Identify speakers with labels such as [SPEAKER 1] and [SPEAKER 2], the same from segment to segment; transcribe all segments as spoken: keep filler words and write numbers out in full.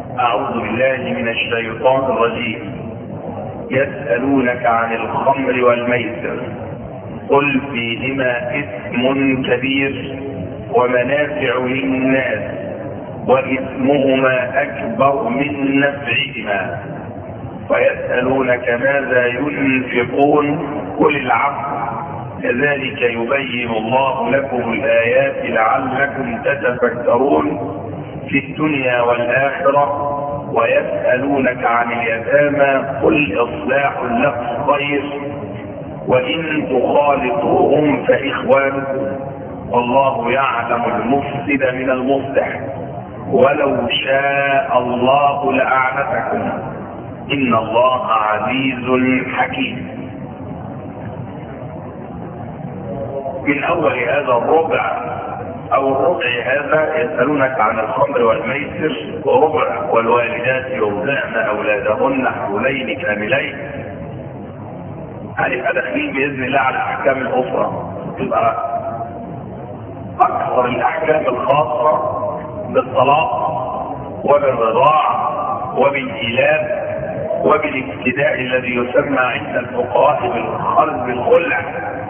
[SPEAKER 1] أعوذ بالله من الشيطان الرجيم. يسألونك عن الخمر والميسر قل فيهما إثم كبير ومنافع للناس وإثمهما أكبر من نفعهما ويسألونك ماذا ينفقون قل العفو كذلك يبين الله لكم الآيات لعلكم تتفكرون في الدنيا والآخرة. ويسألونك عن اليتامى قل إصلاح لكم خير وإن تخالطوهم فإخوانكم والله يعلم المفسد من المصلح ولو شاء الله لأعنتكم إن الله عزيز حكيم. من أول هذا الربع أو الربع هذا يسألونك عن الخمر والميسر وربع والوالدات يرضعن أولادهن حولين كاملين. هنبقى داخلين بإذن الله على أحكام الأسرة، تبقى أكثر الأحكام الخاصة بالطلاق وبالرضاع وبالإيلاء وبالابتداء الذي يسمى عند الفقهاء بالخلع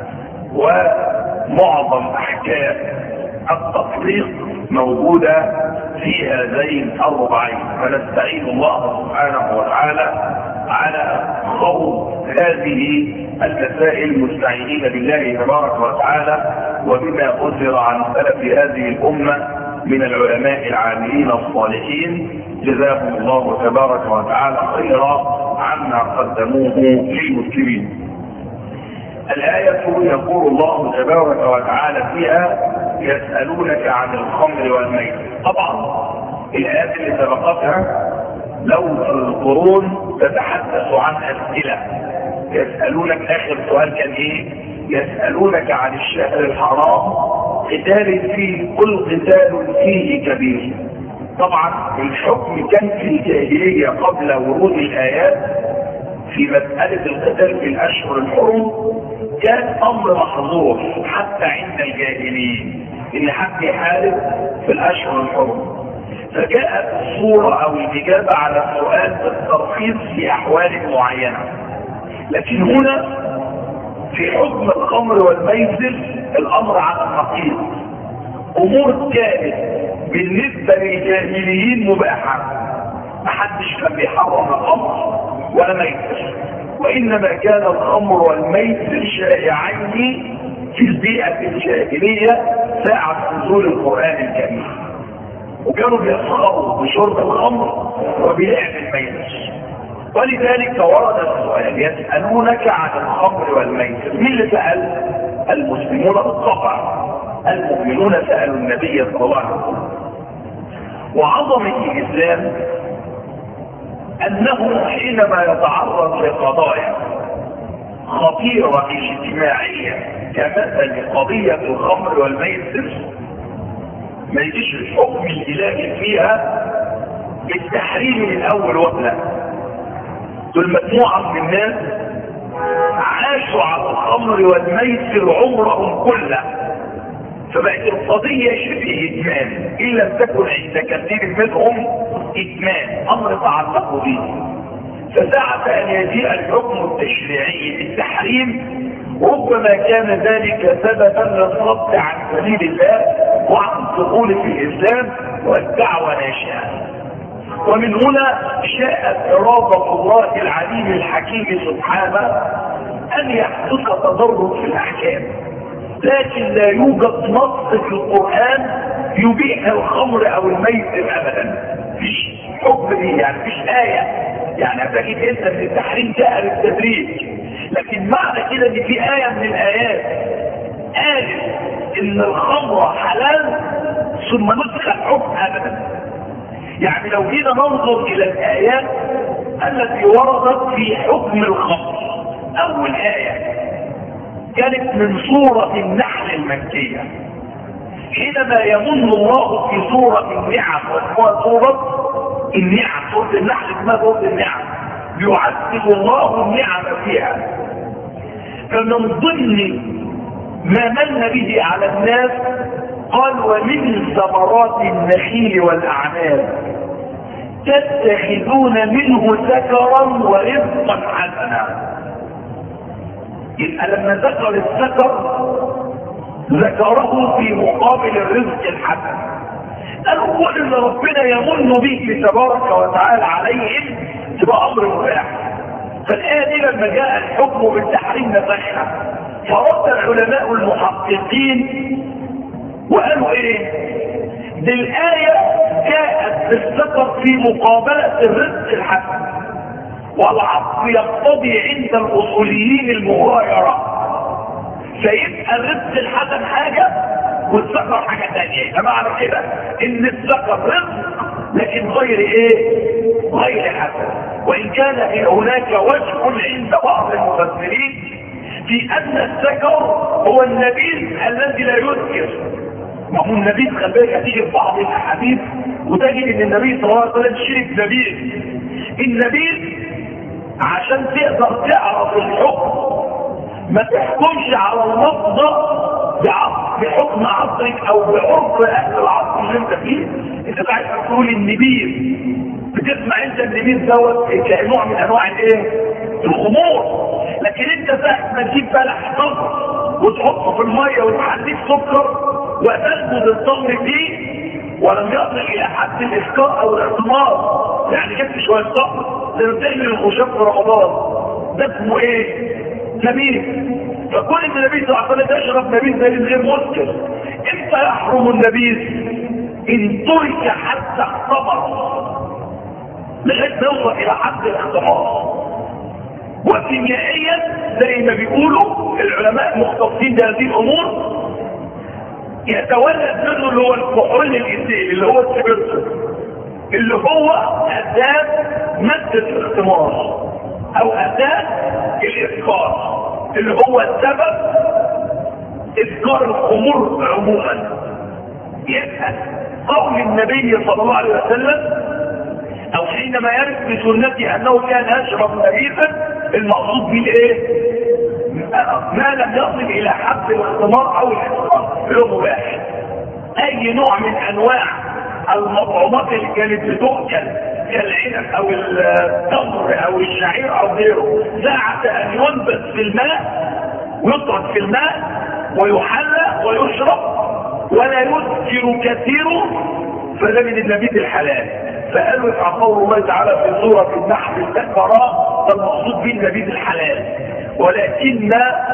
[SPEAKER 1] ومعظم أحكام التطليق موجودة في هذين الربعين. فنستعين الله سبحانه وتعالى على خوض هذه المسائل مستعينين بالله تبارك وتعالى وبما أثر عن سلف هذه الأمة من العلماء العاملين الصالحين جزاهم الله تبارك وتعالى خيرا عما قدموه للمسلمين. الآية يقول الله تبارك وتعالى فيها يسألونك عن الخمر والميسر. طبعا الآيات اللي سبقتها لو في القرون تتحدث عن أسئلة. يسألونك آخر سؤال كان إيه؟ يسألونك عن الشهر الحرام قتال فيه قل قتال فيه كبير. طبعا الحكم كان في الجاهلية قبل ورود الآيات في مسألة القتال في الأشهر الحرم كان أمر محظور حتى عند الجاهليين إن حد يحارب في الأشهر الحرم. فجاءت الصورة أو الإجابة على السؤال بالترخيص في أحوال معينة. لكن هنا في حكم الخمر والميسر الأمر على النقيض. أمور كانت بالنسبة للجاهليين مباحة، محدش كان بيحرم الخمر ولا ميسر، وإنما كان الخمر والميسر شائعين في البيئة الجاهلية ساعة نزول القرآن الكريم، وكانوا بيسخروا بشرب الخمر وبلعب الميسر. ولذلك ورد السؤال يسألونك عن الخمر والميسر. مين اللي سأل؟ المسلمون بالطبع، المؤمنون سألوا النبي صلى الله عليه وسلم. وعظمة الإسلام أنه حينما يتعرض لقضايا خطيرة اجتماعية كمثل قضية الخمر والميسر ما يجيش الحكم الإلهي فيها بالتحريم من أول وهلة. دول مجموعة من الناس عاشوا على الخمر والميسر عمرهم كله، فبقت القضية شبه إدمان إن لم تكن عند كثير منهم إدمان، أمر تعلق به. فساعة أن يجيء الحكم التشريعي بالتحريم ربما كان ذلك سببا للصد عن سبيل الله وعن الدخول في الإسلام والدعوة ناشئة. ومن هنا شاءت إرادة الله العليم الحكيم سبحانه أن يحدث تدرج في الأحكام، لكن لا يوجد نص في القرآن يبيح الخمر أو الميسر أبدا. مفيش حكم دي، يعني مفيش آية يعني هتجد أنت من التحريم جاء بالتدريج، لكن معنى كده ان في آية من الآيات قالت ان الخمر حلال ثم نسخ الحكم ابدا. يعني لو جينا ننظر الى الآيات التي وردت في حكم الخمر، اول آية كانت من سورة النحل المكية حينما يمن الله في سورة النعم، وهو سورة النعم، سورة النحل اسمها سورة النعم، يعذب الله النعم فيها. فمن ضمن ما من به على الناس قال ومن ثمرات النخيل والأعناب تتخذون منه سكرا ورزقا حسنا. يبقى لما ذكر السكر ذكره في مقابل الرزق الحسن. الأول اللي ربنا يمن به تبارك وتعالى عليهم تبقى أمر مباح. فالآية دي لما جاء الحكم بالتحريم نفخها، فرد العلماء المحققين وقالوا ايه؟ دي الآية جاءت بالسكر في مقابلة الرزق الحسن، والعطف يقتضي عند الأصوليين المغايرة، فيبقى الرزق الحسن حاجة والسكر حاجة تانية. فمعنى كده ان السكر رزق لكن غير ايه؟ غير حسن. وان كان هناك وجه عند بعض المفسرين في ان السكر هو النبيذ الذي لا يذكر. ما هو النبيذ خلي بالك هتيجي في بعض الاحاديث وتجد ان النبي صلى الله عليه وسلم شرب نبيذ. النبيذ عشان تقدر تعرف الحكم ما تحكمش على اللفظ بحكم عصرك او بعرف اهل العصر اللي انت فيه. انت عايز تقول النبيذ، بتسمع انت النبيذ دوت كنوع من انواع الايه؟ الخمور. لكن انت ساعه ما تجيب بلح تمر وتحطه في الميه وتحليه سكر وتنبذ التمر فيه ولم يصل الى حد الاسكار او الاعتمار، يعني جبت شويه تمر لما بتعمل الخشاف في رمضان، ده اسمه ايه؟ نبيذ. فكل ان النبي صلى الله عليه وسلم يشرب نبيذ ده غير مسكر. امتى يحرم النبيذ؟ ان ترك حتى اختمر، لغايه ما يوصل الى حد الاختمار. وكيميائيا زي ما بيقولوا العلماء المختصين بهذه الامور يتولد منه اللي هو الكحول الايثيل اللي هو السبيرتو، اللي هو اساس ماده الاختمار او اساس الاسكار، اللي هو السبب اسكار الخمور عموما. يبقى قول النبي صلى الله عليه وسلم او حينما يرد بسنته انه كان يشرب نبيذا، المقصود به ايه؟ ما لم يصل الى حد الاختمار او الاسكار اللي هو مباح. اي نوع من انواع المطعومات اللي كانت بتؤكل كالعنب او التمر او الشعير او غيره، ساعة ان ينبت في الماء ويترك في الماء ويحلى ويشرب ولا يذكر كثيره، فده من النبيذ الحلال. فقالوا يقع قول الله تعالى في سورة النحل الذكراء المقصود به النبيذ الحلال. ولكن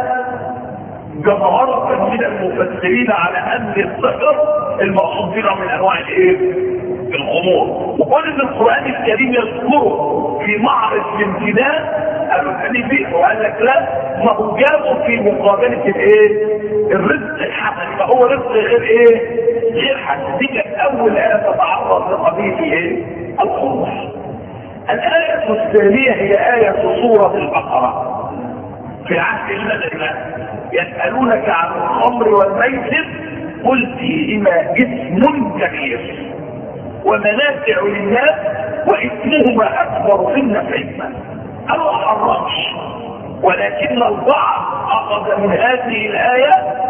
[SPEAKER 1] جمهرة من المفسرين على ان السكر المقصود بنا من انواع الايه؟ الخمور. وقال ان القرآن الكريم يذكره في معرض الامتنان قالوا الحديث وقال لك لا، ما هو جابه في مقابلة الايه؟ الرزق الحسن، فهو رزق غير ايه؟ غير حسن. دي كانت اول آية تتعرض لقضية ايه؟ الخمور. الآية الثانية هي آية سورة البقرة في عهد المدينة. يسألونك عن الخمر والميسر قل فيهما اسم كبير ومنافع للناس واثمهما اكبر في نفعهما. الله حرمش، ولكن البعض اخذ من هذه الايه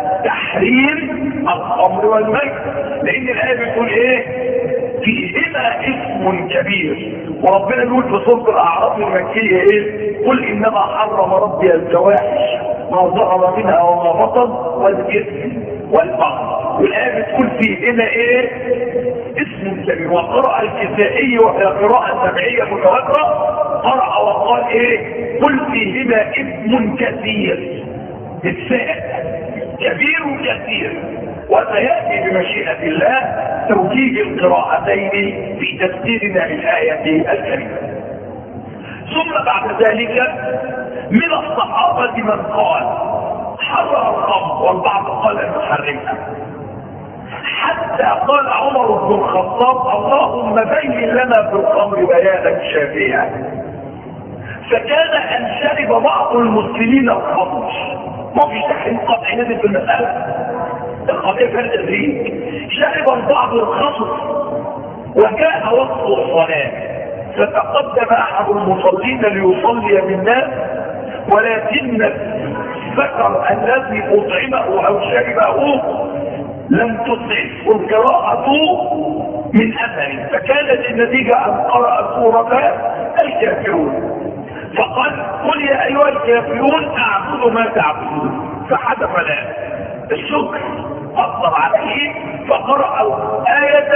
[SPEAKER 1] تحريم الخمر والميسر، لان الايه بتقول ايه؟ فيهما اسم كبير. وربنا يقول في سوره الاعراف المكيه ايه؟ قل انما حرم ربي الفواحش ما ظهر منها وما بطن والاثم والبغي. والايه بتقول فيهما ايه؟ اسم كبير. وقرأ الكسائي وهي قراءة سبعية متواترة قرأ وقال ايه؟ قل فيهما اسم كثير، السائل كبير كثير. وسيأتي بمشيئة الله توجيه القراءتين في تفسيرنا للآية الكريمة. ثم بعد ذلك من الصحابة من قال حرم الخمر والبعض قال انه حرمها، حتى قال عمر بن الخطاب اللهم بين لنا في الخمر بيانا شافيا. فكان ان شرب بعض المسلمين الخمر، ما فيش تحريم قطع نزل في المسألة، القضية فرق الريق. شرب البعض الخمر وجاء وقت الصلاة فتقدم احد المصلين ليصلي بالناس، ولكن السكر الذي اطعمه او شربه لم تسعفه القراءة من اثر، فكانت النتيجة ان قرأ سورة الكافرون فقال قل يا ايها الكافرون اعبد ما تعبدون، فحدث لا الشكر اثر عليه فقرأ آية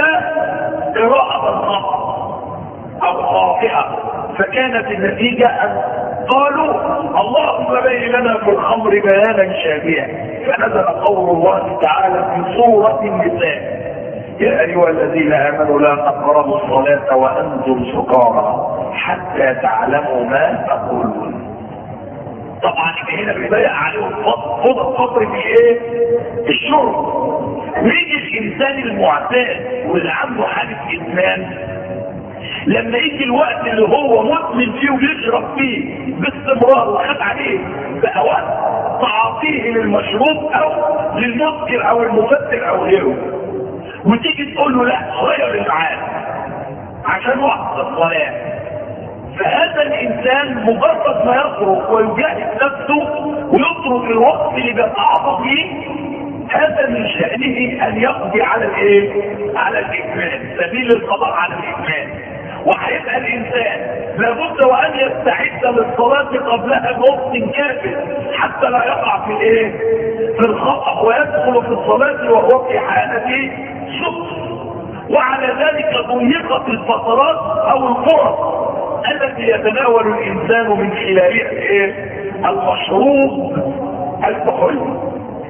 [SPEAKER 1] قراءة الخطأ او خاطئة، فكانت النتيجة ان قالوا اللهم بين لنا في الخمر بيانا شافيا، فنزل قول الله تعالى في سورة النساء يا ايها الذين امنوا لا تقربوا الصلاة وانتم سكارى حتى تعلموا ما تقولون. طبعا هنا بيضيق عليهم فضل فضل في ايه؟ الشرب. ويجي الانسان المعتاد واللي عنده حالة ادمان لما يجي الوقت اللي هو مدمن فيه وبيشرب فيه باستمرار وخد عليه بقى وقت تعاطيه للمشروب او للمسكر او المفتر او غيره، وتيجي تقول له لا غير الميعاد عشان وقت الصلاه، فهذا الانسان مجرد ما يترك ويجاهد نفسه ويترك الوقت اللي بيتعاطى فيه، هذا من شأنه ان يقضي على الايه؟ على الادمان، سبيل القضاء على الادمان. وهيبقى الانسان لابد وان يستعد للصلاة قبلها بوقت كافٍ حتى لا يقع في الايه؟ في الخطأ ويدخل في الصلاة وهو في حالة شكر. وعلى ذلك ضيقت الفترات او الفرص التي يتناول الانسان من خلالها ايه؟ المشروب الكحولي.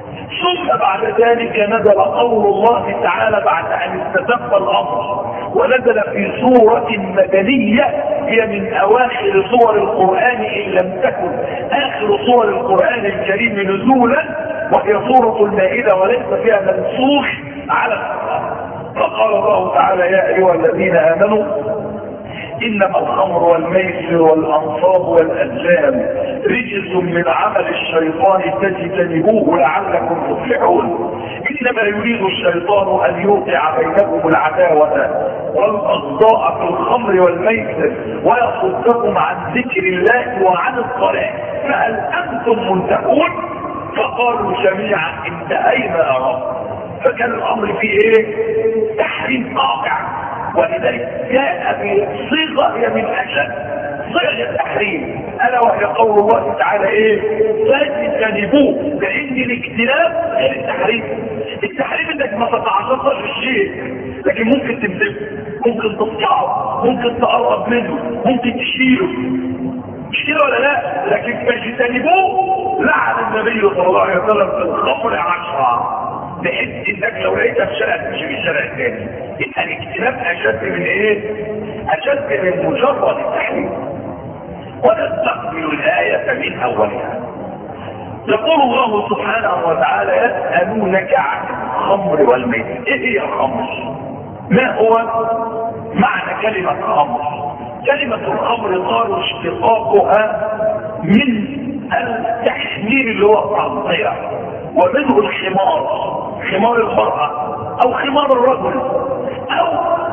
[SPEAKER 1] ثم بعد ذلك نزل قول الله تعالى بعد ان استتب الامر ونزل في سورة مدنية هي من اواخر سور القرآن ان لم تكن اخر سور القرآن الكريم نزولا، وهي سورة المائدة وليس فيها منسوخ على القرآن. فقال الله تعالى يا ايها الذين امنوا انما الخمر والميسر والانصاب والازلام رجس من عمل الشيطان فاجتنبوه لعلكم تفلحون، انما يريد الشيطان ان يوقع بينكم العداوه والبغضاء في الخمر والميسر ويصدكم عن ذكر الله وعن الصلاه فهل انتم منتهون؟ فقالوا جميعا انتهينا يا رب. فكان الامر فيه ايه؟ تحريم قاطع، ولذلك جاء بصيغه هي من اشد صيغ التحريم الا وهي قول الله تعالى ايه؟ فاجتنبوه، لان الاجتناب غير التحريم. التحريم انك ما تتعرضش للشيء، لكن ممكن تمسكه، ممكن تقطعه، ممكن تقرب منه، ممكن تشيله، مش كده ولا لا؟ لكن فاجتنبوه لعن النبي صلى الله عليه وسلم في الخمر عشرة، بحيث انك لو لقيتها في شارع تمشي في الشارع الثاني. يبقى الاجتناب اشد من ايه؟ اشد من مجرد التحريم. ونستقبل الايه من اولها. يقول الله سبحانه وتعالى يسالونك عن الخمر والميسر. ايه هي الخمر؟ ما هو معنى كلمه خمر؟ كلمه الخمر قالوا اشتقاقها من التحمير اللي هو التغطيه، ومنه الخمار، خمار المرأة او خمار الرجل، او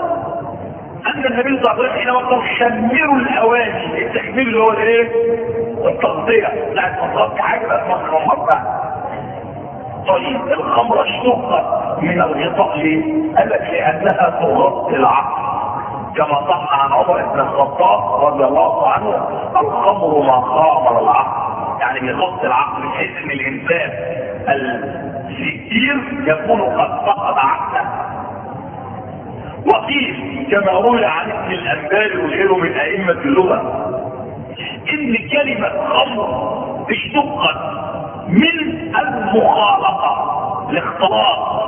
[SPEAKER 1] ان النبي صلى الله عليه وسلم حينما قال خمروا الاواني، التحمير اللي هو الايه؟ التغطية، لا تغطي حاجة بس ما تخمرها. طيب الخمرة اشتقت من الغطاء ليه؟ قال لك لانها تغطي العقل، كما صح عن عمر بن الخطاب رضي الله عنه الخمر ما خامر العقل، يعني بيغطي العقل بحيث ان الانسان السكير يكون قد فقد عقله. وقيل كما روي عن ابن الانباري وغيره من ائمه اللغه ان كلمه خمر اشتقت من المخالطه، الاختلاط،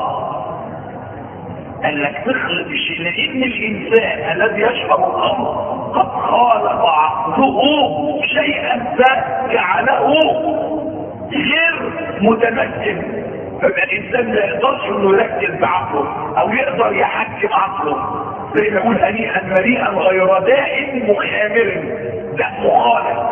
[SPEAKER 1] انك تخلط الشيء، لان الانسان الذي يشرب الخمر قد خالط عقله شيئا فجعله غير متمكن، فبقى الانسان ما يقدرش انه يركز بعقله او يقدر يحكم عقله، زي ما يقول هنيئا مريئا غير داء مخامر، ده مخالف.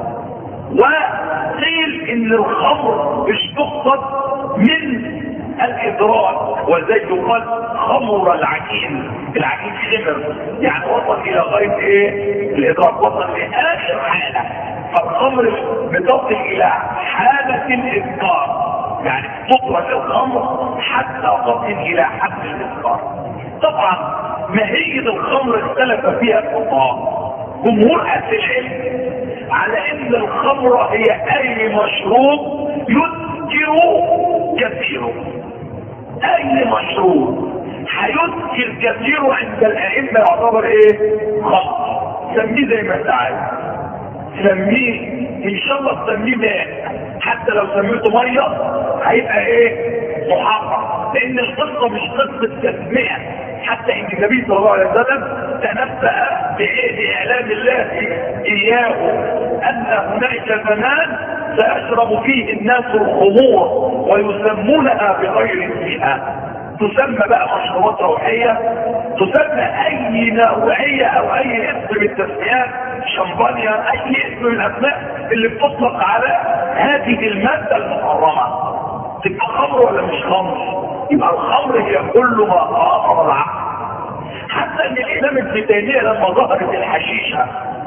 [SPEAKER 1] وقيل ان الخمر اشتقت من الادراك، وزي يقال خمر العجين، العجين خمر، يعني وصل الى غايه ايه؟ الادراك، وصل لاخر حاله. فالخمر بتصل الى حاله الاسكار، يعني تطرق الخمر حتى تصل الى حد الاسكار. طبعا ماهية الخمر اختلف فيها الفقهاء. جمهور اهل العلم على ان الخمر هي اي مشروب يسكر كثيره. اي مشروب هيسكر كثيره عند الائمه يعتبر ايه؟ خمر. سميه زي ما انت عايز، سميه ان شاء الله تسميه ماء، حتى لو سميته ميه هيبقى ايه؟ محرم. لان القصه مش قصه تسميه، حتى ان النبي صلى الله عليه وسلم تنبأ بإعلان الله إياه أن هناك زمان سيشرب فيه الناس الخمور ويسمونها بغير اسمها. تسمى بقى مشروبات روحية، تسمى أي نوعية أو أي اسم من التسميات، شمبانيا، أي اسم من الأسماء اللي بتطلق على هذه المادة المحرمة. تبقى خمر ولا مش خمر؟ يبقى الخمر هي كل ما خاطر العقل. حتى ان الامام ابن تيميه لما ظهرت الحشيشه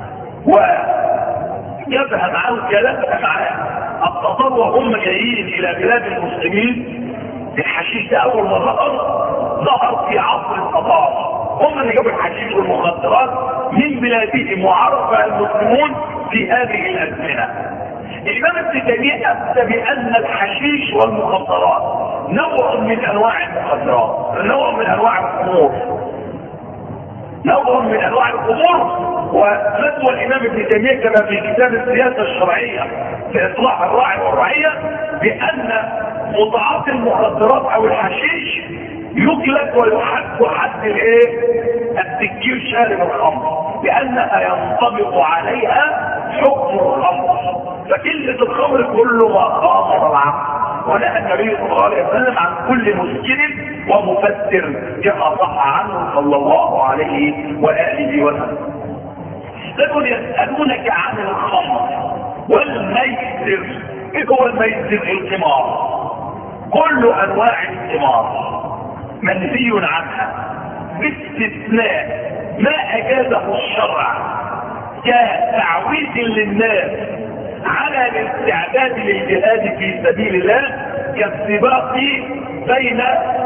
[SPEAKER 1] وجابها معاه وكلامها معاه التطور وهم جايين الى بلاد المسلمين، الحشيش ده اول ما ظهر ظهر في عصر التطور. هم اللي جابوا الحشيش والمخدرات من بلادهم وعرف المسلمون في هذه الازمنه. الامام ابن تيميه افتى بان الحشيش والمخدرات نوع من انواع المخدرات، نوع من انواع الخمور، نوع من انواع الخمور. وفتوى الامام ابن تيميه كما في كتاب السياسه الشرعيه في اصلاح الراعي والرعيه بان متعاطي المخدرات او الحشيش يجلد ويحد حد الايه؟ التكير شارب الخمر، لانها ينطبق عليها حكم الخمر. فكلمه الخمر كل ما خاطر العقل. ونهى النبي صلى الله عليه وسلم عن كل مسكر ومفتر كما صح عنه صلى الله عليه واله وسلم. لكن يسالونك عن الخمر والميسر. ايه هو الميسر؟ القمار. كل انواع القمار منهي عنها باستثناء ما اجازه الشرع كتعويض للناس على الاستعداد للجهاد في سبيل الله، كالسباق بين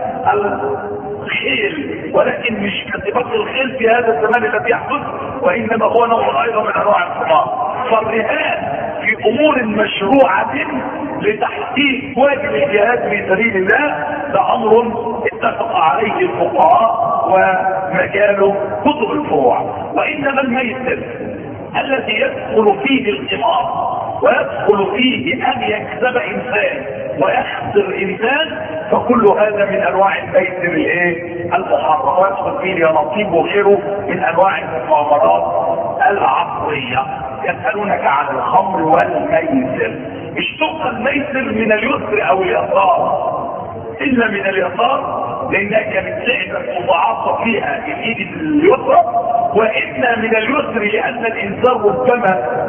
[SPEAKER 1] الخيل، ولكن مش كسباق الخيل في هذا الزمان الذي يحدث، وانما هو نوع ايضا من انواع القمار. فالرهان في امور مشروعه لتحقيق واجب الجهاد في سبيل الله ده امر اتفق عليه الفقهاء ومجاله كتب الفروع. وانما الميسر الذي يدخل فيه القمار ويدخل فيه ان يكسب انسان ويخسر انسان، فكل هذا من انواع الميسر الايه؟ المحرم، ويدخل فيه اليانصيب وغيره من انواع المؤامرات العقليه. يسالونك عن الخمر والميسر. اشتق الميسر من اليسر او اليسار، الا من اليسار لانها كانت لعبه مضاعفه فيها الايد اليسرى، والا من اليسر لان الانسان ربما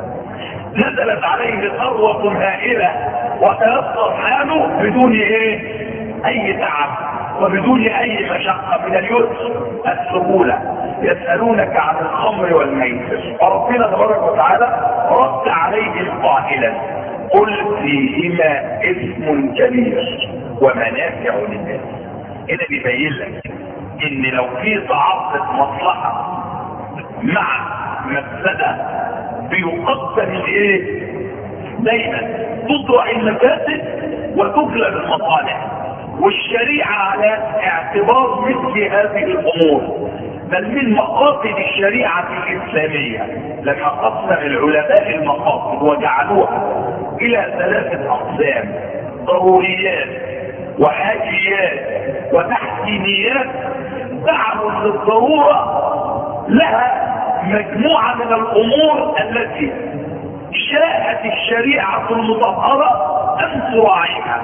[SPEAKER 1] نزلت عليه ثروه هائله وتيسر حاله بدون ايه؟ اي تعب وبدون اي مشقه. من اليسر السهوله. يسالونك عن الخمر والميسر، وربنا تبارك وتعالى رد عليهم قائلا قل فيهما اثم كبير ومنافع للناس. هنا بيبين لك ان لو في تعارض مصلحه مع مفسده بيقدم الايه؟ دايما تطرح المفاسد وتجلب المصالح، والشريعه على اعتبار مثل هذه الامور. بل من مقاصد الشريعه الاسلاميه لما قسم العلماء المقاصد وجعلوها الى ثلاثه اقسام: ضروريات وحاجيات وتحسينيات. دعوا للضروره لها مجموعه من الامور التي شاءت الشريعه المطهره ان تراعيها،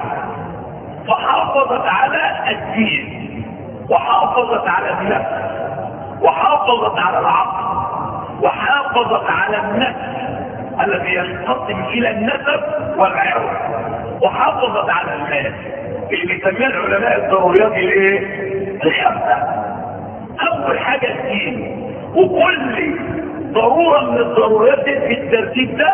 [SPEAKER 1] فحافظت على الدين وحافظت على النفس وحافظت على العقل وحافظت على النفس الذي ينقسم الى النسب والعرض، وحافظت على المال اللي بيسميها العلماء الضروريات الايه؟ الخمسه. اول حاجه الدين، وكل ضروره من الضروريات دي في الترتيب ده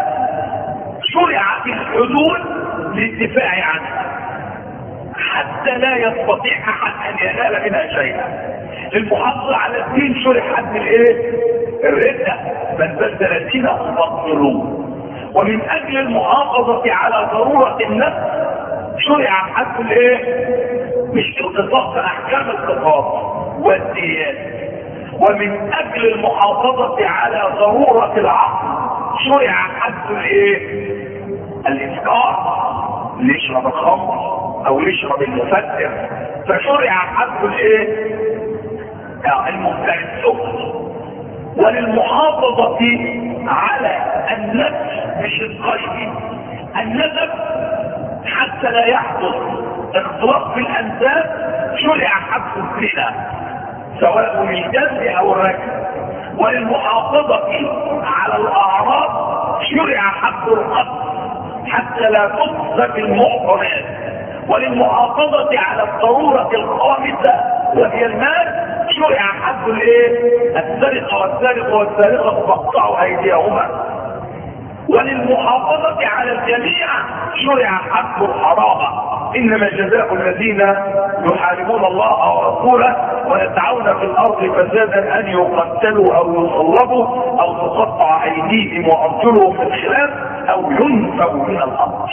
[SPEAKER 1] شرعت الحدود للدفاع عنها حتى لا يستطيع احد ان ينال منها شيئا. للمحافظة على الدين شرع حد الايه؟ الردة، من بدل دينه فاقتلوه. ومن اجل المحافظة على ضرورة النفس شرع حد الايه؟ مش القصاص، احكام القصاص والديات. ومن اجل المحافظة على ضرورة العقل شرع حد الايه؟ الاسكار، اللي يشرب الخمر او يشرب المفسر فشرع حد الايه؟ المفترس السكر. وللمحافظة على النفس مش القيد، النسب حتى لا يحدث اختلاط في الانساب شرع حد الزنا سواء الجلد او الرجل. وللمحافظة على الاعراض شرع حد القتل حتى لا تقذف المحرمات. وللمحافظة على الضرورة الخامسة وهي المال شرع حد الايه؟ السرقة والسارق والسارقة فاقطعوا ايديهما. وللمحافظة على الجميع شرع حد الحرابة. انما جزاء الذين يحاربون الله ورسوله ويسعون في الارض فسادا ان يقتلوا او يصلبوا او تقطع ايديهم وارجلهم من خلاف او ينفوا من الارض.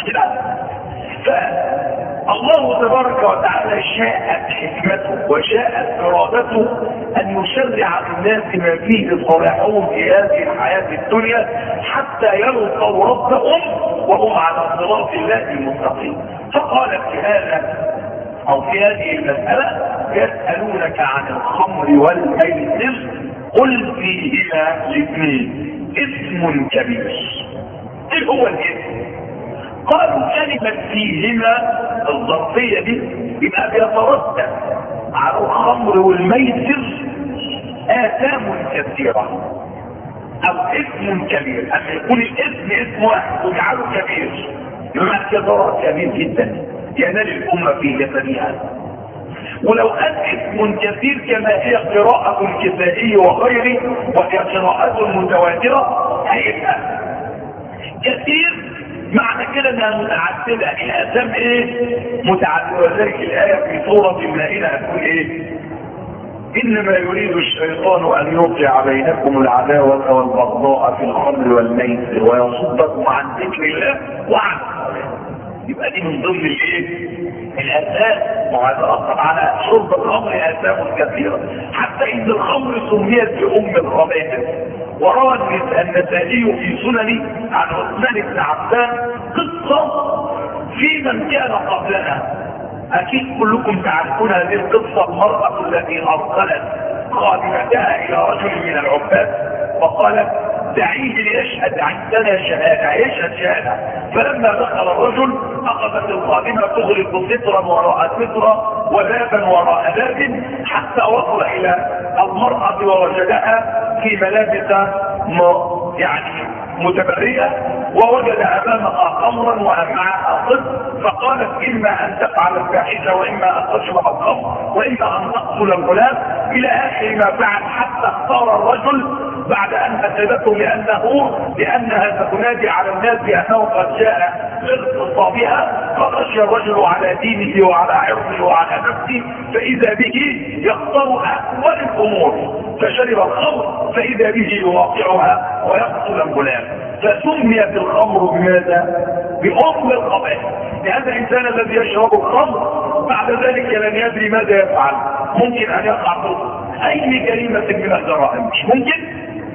[SPEAKER 1] فالله تبارك وتعالى شاءت حكمته وشاءت ارادته ان يشرع للناس ما فيه صلاحهم في هذه الحياه الدنيا حتى يلقوا ربهم وهم على صراط الله المستقيم. فقال في هذا او في هذه المساله يسالونك عن الخمر والميسر قل فيهما الاثنين اثم كبير. ايه هو الاثم؟ قالوا كلمة فيهما الظرفية دي يبقى بيترتب على الخمر والميسر آثام كثيرة او اثم كبير. اما يكون الاثم اسم واحد ويجعله كبير يبقى ضرر كبير جدا ينال الامة في جسدها. ولو كان اسم كثير كما هي قراءة الكسائي وغيره وهي قراءة متواترة هيبقى كثير معنى كده انها متعددة. الاسام ايه؟ متعددة. وذلك الايه في سورة المائدة تقول ايه؟ انما يريد الشيطان ان يوقع بينكم العداوة والبغضاء في الخمر والميسر ويصدكم عن ذكر الله وعن الصلاة. يبقى دي من ضمن الايه؟ الاساس. وهيترتب على شرب الخمر اسام كثيرة حتى ان الخمر سميت بام الخبائث. وروى النسائي في سنن عن عثمان بن عفان قصة في من كان قبلنا. اكيد كلكم تعرفون هذه القصة. المرأة التي ارسلت خادمتها الى رجل من العباد وقالت دعيه ليشهد عندنا شهادة، يشهد شهادة. فلما دخل الرجل اخذت الخادمة تغلق سترا وراء سترا وبابا وراء باب حتى وصل الى المرأة ووجدها في ملابس يعني متبرية ووجد امامها خمرا ومعها طفل. فقالت اما ان تفعل الفاحشه واما ان تشرب الخمر واما ان تقتل الغلام الى اخر ما فعل حتى اختار الرجل بعد ان اجابته لانه لانها ستنادي على الناس بانه قد جاء لاغتصابها. فخشي الرجل على دينه وعلى عرضه وعلى نفسه فاذا به يختار اول الامور فشرب الخمر فاذا به يواقعها ويقتل الغلام. فسميت الخمر بماذا؟ بأم الخبائث. لهذا الانسان الذي يشرب الخمر بعد ذلك لن يدري ماذا يفعل. ممكن ان يقع في اي جريمة من الجرائم، مش ممكن.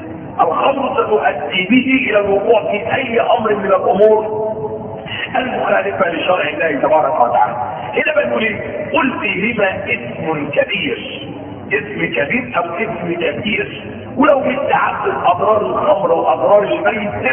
[SPEAKER 1] الخمر ستؤدي به الى الوقوع في اي امر من الامور المخالفة لشرع الله تبارك وتعالى. هنا بنقول ايه؟ قل فيهما اثم كبير. اسم كبير او اسم كثير. ولو بتعدد اضرار الخمر واضرار الميسر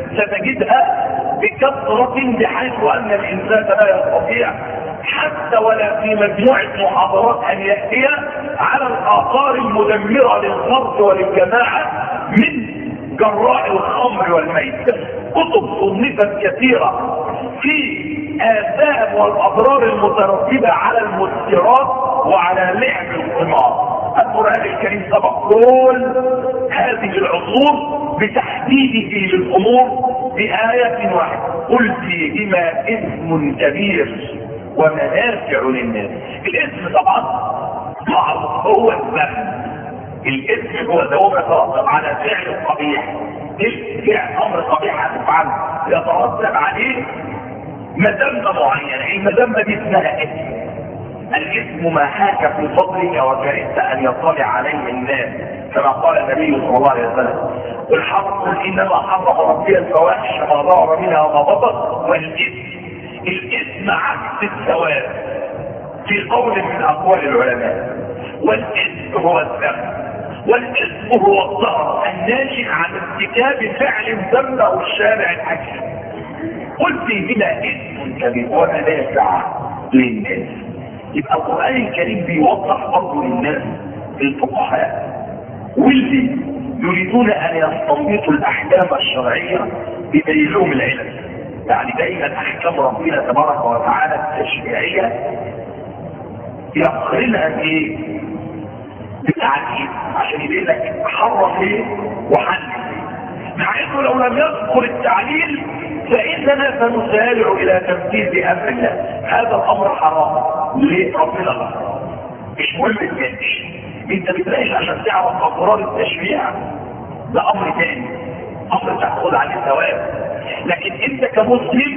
[SPEAKER 1] ستجدها بكثرة بحيث ان الانسان لا يستطيع حتى ولا في مجموعة محاضرات ان يأتي على الاثار المدمرة للفرد وللجماعة من جراء الخمر والميسر. كتب صنفت كثيرة في آثام والأضرار المترتبة على المسكرات وعلى لعب القمار. القرآن الكريم سبق كل هذه العصور بتحديده للأمور بآية واحدة. قل فيهما إثم كبير ومنافع للناس. الاسم طبعا ضعف هو الذنب. الاسم هو ده هو يترتب على فعل قبيح، فعل امر قبيح هتفعل يترتب عليه مذمه معينه. المذمه دي اسمها اسم. الاسم ما حاك في فضلك وكرهت ان يطلع عليه الناس، كما قال النبي صلى الله عليه وسلم: والحق انما حرم ربي الفواحش ما ظهر منها وما بطن والاثم. الاثم عكس الثواب في قول من اقوال العلماء، والاثم هو الذنب، والاثم هو الضرر الناشئ عن ارتكاب فعل ذمه الشارع الحكيم. قلت بلا اثم كبير ومنافع للناس. يبقى القرآن الكريم بيوضح برضه للناس الفقهاء واللي يريدون ان يستنبطوا الاحكام الشرعيه بيبين لهم العلل. يعني دايما احكام ربنا تبارك وتعالى التشريعيه يقرنها بايه؟ بالتعديل، عشان يبين لك حرم ايه وحل ايه. مع انه لو لم يذكر التعليل فاننا سنسارع الى تنفيذ امر الله. هذا الامر حرام، ليه؟ ربنا غفر. مش مهم الجنش، انت بتلاقيش عشان تعرف اضرار التشريع ده امر تاني، امر تاخذ عليه ثواب. لكن انت كمسلم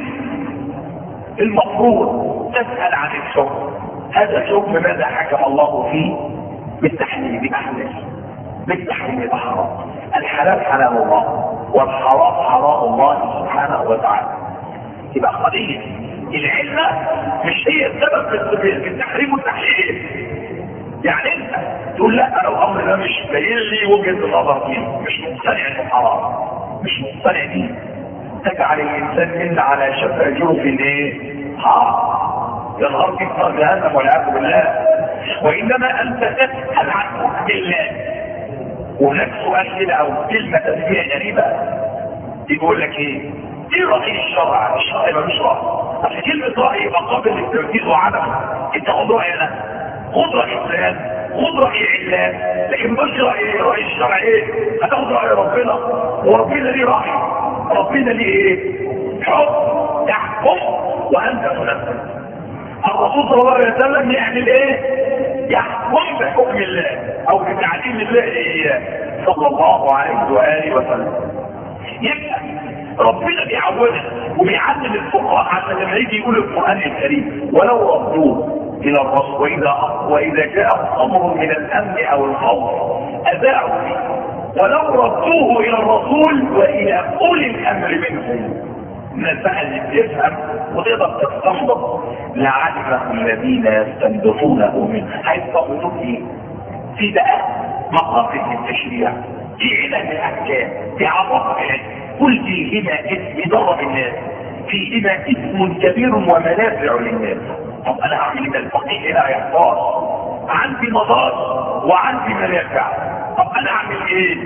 [SPEAKER 1] المفروض تسال عن الحكم. هذا الحكم ماذا حكم الله فيه؟ بالتحليل بالاحلال، بالتحريم بالحرام. الحلال حلال الله والحرام حرام الله سبحانه وتعالى. يبقى قضيه العلة مش هي السبب في التحريم والتحليل. يعني انت تقول لا لو الامر ده مش باين لي وجهه النظر فيه، مش مقتنع انه حرام، مش مقتنع بيه، تجعل الانسان من على شفا جرف ايه؟ حرام يظهر في نار جهنم والعياذ بالله. وانما انت تسال عن حكم الله. وهناك سؤال كده او كلمه تسميه غريبه يقول لك ايه؟ ايه راي الشرع؟ الشرع ملوش راي. اصل كلمه راي يبقى قابل للتنفيذ وعدمه. انت خد راي انا، خد راي فلان، خد راي علان، لكن مش راي راي الشرع ايه؟ هتاخد راي ربنا، وربنا ليه راي؟ ربنا ليه ايه؟ حكم يحكم وانت تنفذ. الرسول صلى الله عليه وسلم يعمل ايه؟ يحكم بحكم الله او بتعليم الله اياه صلى الله عليه واله وسلم. يبقى ربنا بيعودنا وبيعلم الفقهاء عشان لما يجي يقول القران الكريم ولو ردوه الى الرسول واذا واذا جاء امر من الامن او الخوف اذاعوا به، ولو ردوه الى الرسول والى اولي الامر منهم. الناس بقى اللي بتفهم وتقدر تستنبط لعلمه الذين يستنبطونه منه. هيستنبطوا ايه؟ في بقى مقاصد التشريع، في علم الاحكام، في عواقب العلم. كل فيهما اسم ضرب الناس، فيهما اسم كبير ومنافع للناس. طب انا اعمل ده؟ الفقيه هنا يحتار، عندي مضار وعندي منافع، طب انا اعمل ايه؟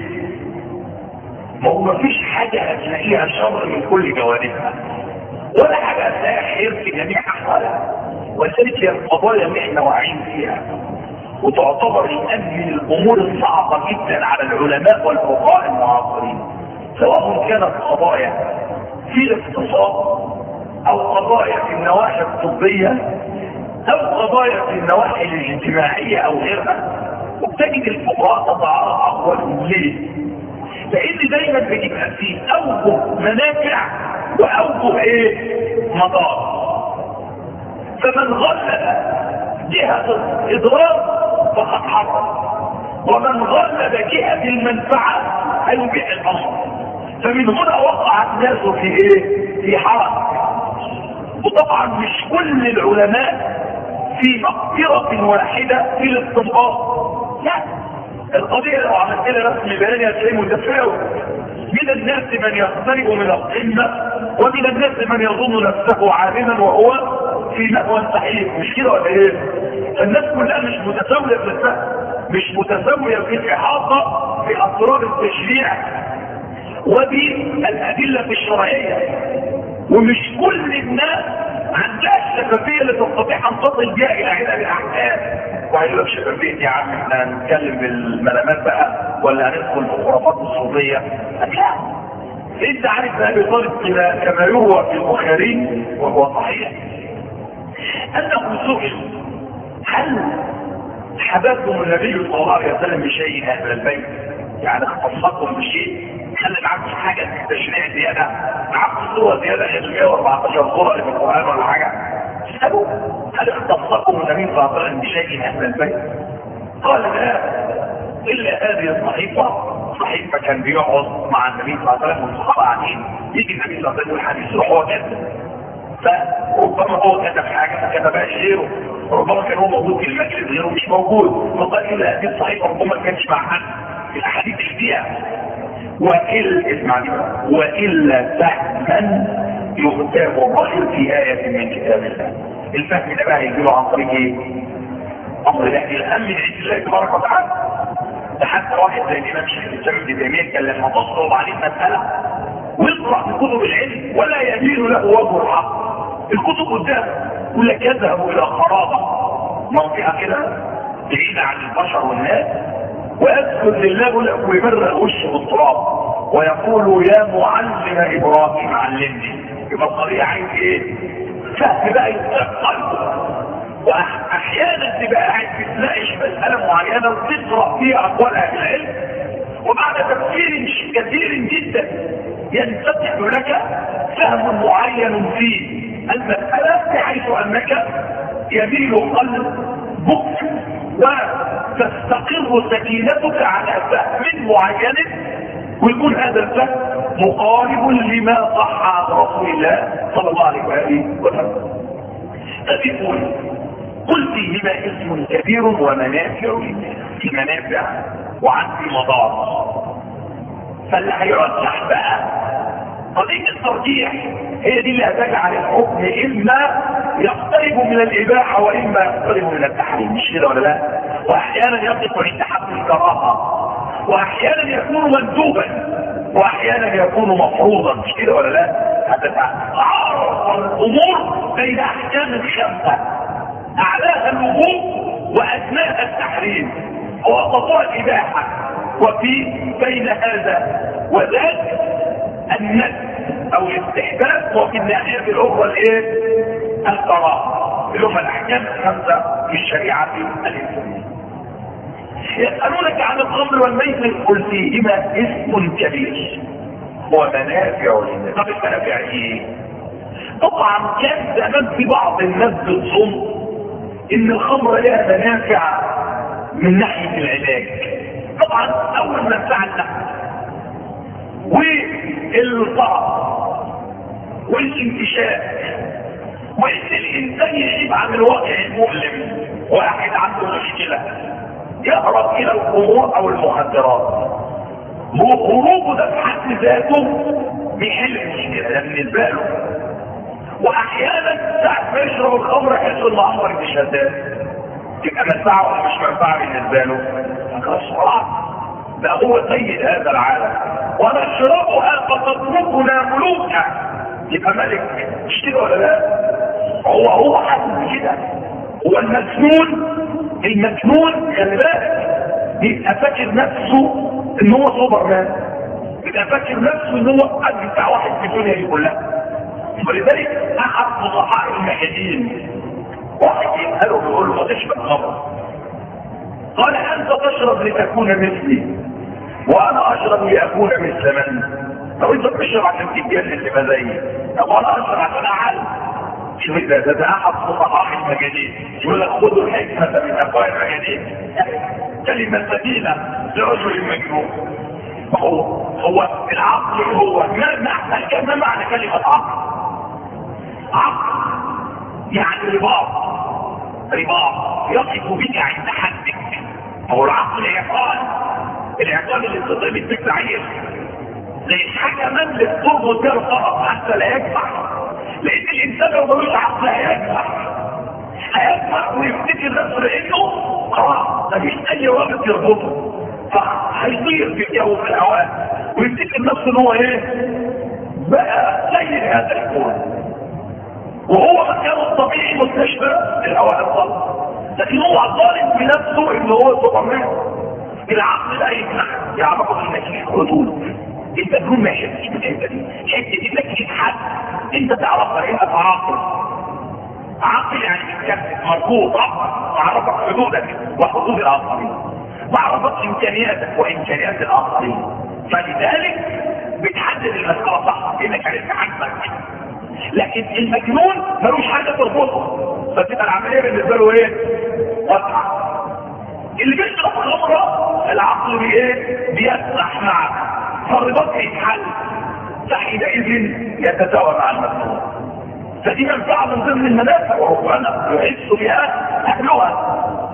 [SPEAKER 1] ما هو مفيش حاجه هتلاقيها شر من كل جوانبها، ولا حاجه هتلاقيها خير في جميع احوالها. ولذلك هي القضايا اللي احنا واعيين فيها وتعتبر الان من الامور الصعبه جدا على العلماء والفقهاء المعاصرين، سواء كانت قضايا في الاقتصاد او قضايا في النواحي الطبيه او قضايا في النواحي الاجتماعيه او غيرها. وبتجد الفقهاء تتعارض اقوالهم. ليه؟ لان دايما بيبقى فيه اوجه منافع واوجه ايه؟ مضار. فمن غلب جهه الاضرار فقد حرم، ومن غلب جهه المنفعه هيبيع الامر. فمن هنا وقع الناس في ايه؟ في حرج. وطبعا مش كل العلماء في مقدرة واحدة في الاستنباط، لا. القضية لو عملت لها رسم بياني هتلاقيه متفاوت. من الناس من يقترب من القمة، ومن الناس من يظن نفسه عالما وهو في مأوى صحيح. مش كده ولا ايه؟ الناس كلها مش متساوية في الفهم، مش متساوية في الإحاطة في أسرار التشريع وبالأدلة الشرعية. ومش كل الناس عندها الشفافية اللي تستطيع ان تصل بها الى علم الاحكام. وهيقول لك شفافية يا عم احنا هنتكلم بالملامات بقى ولا هندخل في الخرافات الصوفية؟ لا. انت عارف ان ابي طالب كما يروى في البخاري وهو صحيح انه سئل هل حدثهم النبي صلى الله عليه وسلم بشيء اهل البيت، يعني اختصكم بشيء خلي معاكم حاجه تشريع زياده، معاكم صوره زياده غير مئة واربعتاشر صوره في القران ولا حاجه؟ اسالوا هل اختصكم النبي صلى الله عليه وسلم بشيء اهل البيت؟ قال لا الا هذه الصحيفه. صحيفه كان بيقعد مع النبي صلى الله عليه وسلم والصحابه قاعدين، يجي النبي صلى الله عليه وسلم الحديث يروح هو كاتب، فربما هو كتب حاجه ما كتبهاش غيره، ربما كان هو موجود في المجلس غيره مش موجود، فقال الا هذه الصحيفه ربما ما كانش مع حد في الاحاديث اللي فيها. وإلا اسمعني وإلا فهما يغتاب الرجل في آية من كتاب الله. الفهم ده بقى يجيله عن طريق ايه؟ امر الاهل الهم من عند الله تبارك وتعالى. ده حتى واحد زي الامام شيخ الاسلام ابن تيميه كان لما تصعب عليه مساله ويقرا في كتب العلم ولا يزيد له وجه الحق، الكتب قدامه يقول لك يذهب الى خرابه منطقه كده بعيده عن البشر والناس ويسجد لله ويمرغ وشه بالتراب ويقول يا معلم ابراهيم علمني. يبقى الطريقه عايز ايه؟ فهم بقى يتقل. واحيانا تبقى قاعد بتناقش مساله معينه وتقرا فيها اقوال اهل العلم وبعد تفكير كثير جدا ينفتح لك فهم معين في المساله بحيث انك يميل قلبك وتستقر سكينتك على فهم معين ويكون هذا الفهم مقارب لما صح عن رسول الله صلى الله عليه واله وسلم. فبيقول قل فيهما اسم كبير ومنافع في منافع وعن في مضار. فاللي هيرجح بقى قضيه الترجيح هي دي اللي هتجعل الحكم اما يقترب من الاباحه واما يقترب من التحريم، مش كده ولا لا؟ واحيانا يقف عند حد الكراهه واحيانا يكون مندوبا واحيانا يكون مفروضا، مش كده ولا لا؟ هتتعارض الامور بين احكام خمسه اعلاها الوجوب وادناها التحريم ووسطها الاباحه، وفي بين هذا وذاك الندب او الاستحباب، وفي الناحيه الاخرى الايه؟ الكراهه، اللي هم الاحكام الخمسه في الشريعه الاسلاميه. يسالونك عن الخمر والميسر قل فيهما اسم كبير ومنافع للناس. طب المنافع ايه؟ طبعا كان زمان في بعض الناس بتظن ان الخمر لها منافع من ناحيه العلاج. طبعا اول منفعه النحو والطعم والانتشاء وان الانسان يغيب عن الواقع المؤلم. واحد عنده مشكله يهرب الى الخمور او المخدرات، هروبه ده في حد ذاته بيحل المشكله ده بالنسبه له. واحيانا ساعه ما يشرب الخمر يحس انه عمر بشهادات، تبقى منفعه ولا مش منفعه بالنسبه له؟ خلاص ده هو سيد هذا العالم ونشربها فتتركنا ملوكا، يبقى ملك، مش كده ولا لا؟ هو هو حاسس كده. هو المجنون المجنون خلي بالك بيبقى فاكر نفسه ان هو سوبر مان، بيبقى فاكر نفسه ان هو اجدع واحد في الدنيا دي كلها. ولذلك احد فصحاء المجانين واحد يساله بيقول له ما تشرب خمر؟ قال انت تشرب لتكون مثلي وانا اشرب لاكون مثل من. لو انت بتشرب عشان تتجنن تبقى زيي، طب انا اشرب عشان اعلم. شوف ده ده احد فصحاء المجانين يقول لك خذوا الحكمه من افواه المجانين، كلمه ثقيله لرجل مجنون. هو هو العقل هو ما كان معنى كلمه عقل؟ عقل يعني رباط، رباط يقف بك عند حدك. هو العقل عقال، العقال اللي بتضرب بك عيش زي الحكم اللي بتربط بها الطرف حتى لا يجمع، لان الانسان لو ملوش عقل هيجمع هيجمع ويفتكر نفسه لانه خلاص مفيش اي وقت يربطه، فهيطير في الجو في الهواء ويفتكر نفسه ان هو ايه؟ بقى سيد هذا الكون، وهو مكانه الطبيعي مستشفى الهواء الطلق، لكن هو ظالم بنفسه ان هو سوبرمان. العقل لا يمنع يعرف انك ليك حدود، انت تكون ما يحسش بالحته دي، حته انك ليك حد انت تعرفها انك عاقل. عقل يعني بتكتب مربوط، بعرفك حدودك وحدود الاخرين، بعرفك امكانياتك وامكانيات الاخرين، فلذلك بتحدد المسألة صح انك عرفت حجمك. لكن المجنون ملوش حاجة تربطه، فتبقى العملية بالنسبة له ايه؟ واسعة. اللي بيشرب الخمرة العقل بايه؟ بيسرح معك، فالرباط يتحل، فحينئذ يتساوى مع المجنون. فدي منفعة من ضمن المنافع وربنا يحس بها اهلها.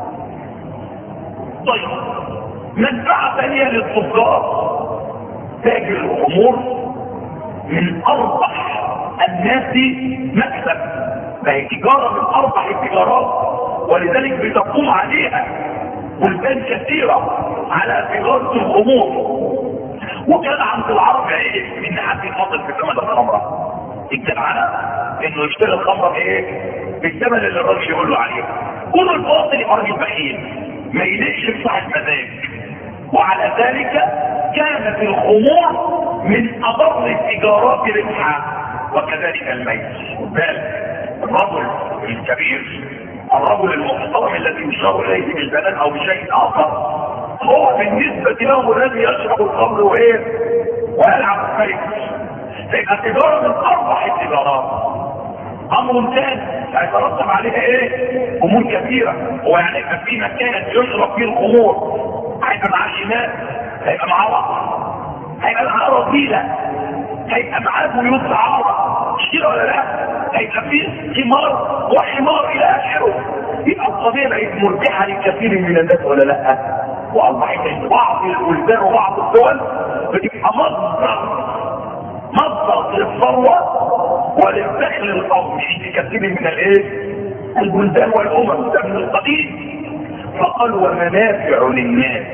[SPEAKER 1] طيب منفعة ثانية للتجار، تاجر الامور من اربح الناس مكسب، فهي تجارة من اربح التجارات، ولذلك بتقوم عليها بلدان كثيرة على تجارة الامور. وكان عند العرب ايه ان حد يفضل في ثمن الخمرة، يكتب على انه يشتري الخمرة بايه؟ بالثمن اللي الراجل يقول له عليه. كل الباطل يبقى راجل بخيل ما يليقش بصاحب مزاج. وعلى ذلك كانت الخمور من اضر التجارات ربحا، وكذلك الميت. بل الرجل الكبير، الرجل المحترم الذي يشار اليه بالبنان او بشيء اخر، هو بالنسبة له الذي يشرب الخمر وايه ويلعب الفيس. فيبقى تجارة من اربح التجارات. امر ثاني هيترتب عليها ايه؟ امور كثيرة. هو يعني يبقى في مكان يشرب فيه الخمور، هيبقى معاه شمال، هيبقى معاه وقت، هيبقى معاه رذيلة، هيبقى معاه بيوت عارة، مش كده ولا لا؟ هيبقى فيه حمار وحمار الى اخره. يبقى القضية بقت مربحة لكثير من الناس ولا لا؟ واصبحت بعض البلدان وبعض الدول بتبقى مصدر مصدر للثروة وللدخل القومي في كثير من الايه؟ البلدان والامم. ده من القديم. فقال ومنافع للناس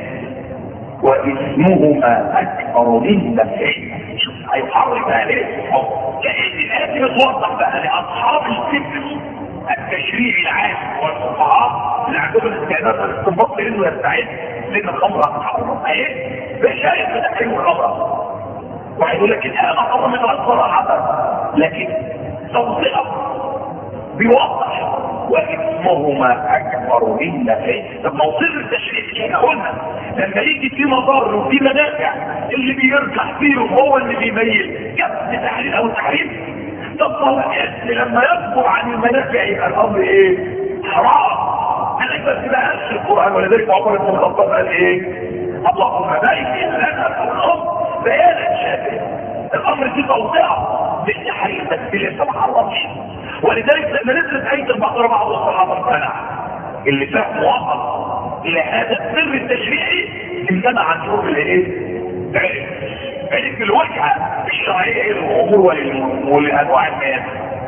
[SPEAKER 1] واسمهما اكبر من نفعهما. شوف هيحرك بقى ليه؟ كأن الآية بتوضح بقى لاصحاب الفكر التشريعي العام والفقهاء اللي عندهم الاستعداد والاستنباط لانه يستعد لان الخمره هتحرم ايه؟ بشايف بتحريم الخمره. واحد يقول لك الآية محرمة من صراحة، لكن توضيحها بيوضح واسمهما اكبر من نفعهما. طب موضوع التشريع احنا قلنا لما يجي في مضار وفي منافع اللي بيرجع فيه هو اللي بيميل جبت تحريم او تحريم. طب لما يصبر عن المنافع يبقى الامر ايه؟ حرام. انا بس بقى في القران، ولذلك عمر بن الخطاب قال ايه؟ اللهم بارك لنا في الامر بيانا شافيا. الامر دي توضيحه بالتحريم بس لسه ما حرمش. ولذلك لما نزلت آية البقرة بعض الصحابة امتنع، اللي فهم وصل إلى هذا السر التشريعي امتنع عن شرب الايه؟ عرف عرف الوجهة الشرعية للأمور ولأنواع الناس.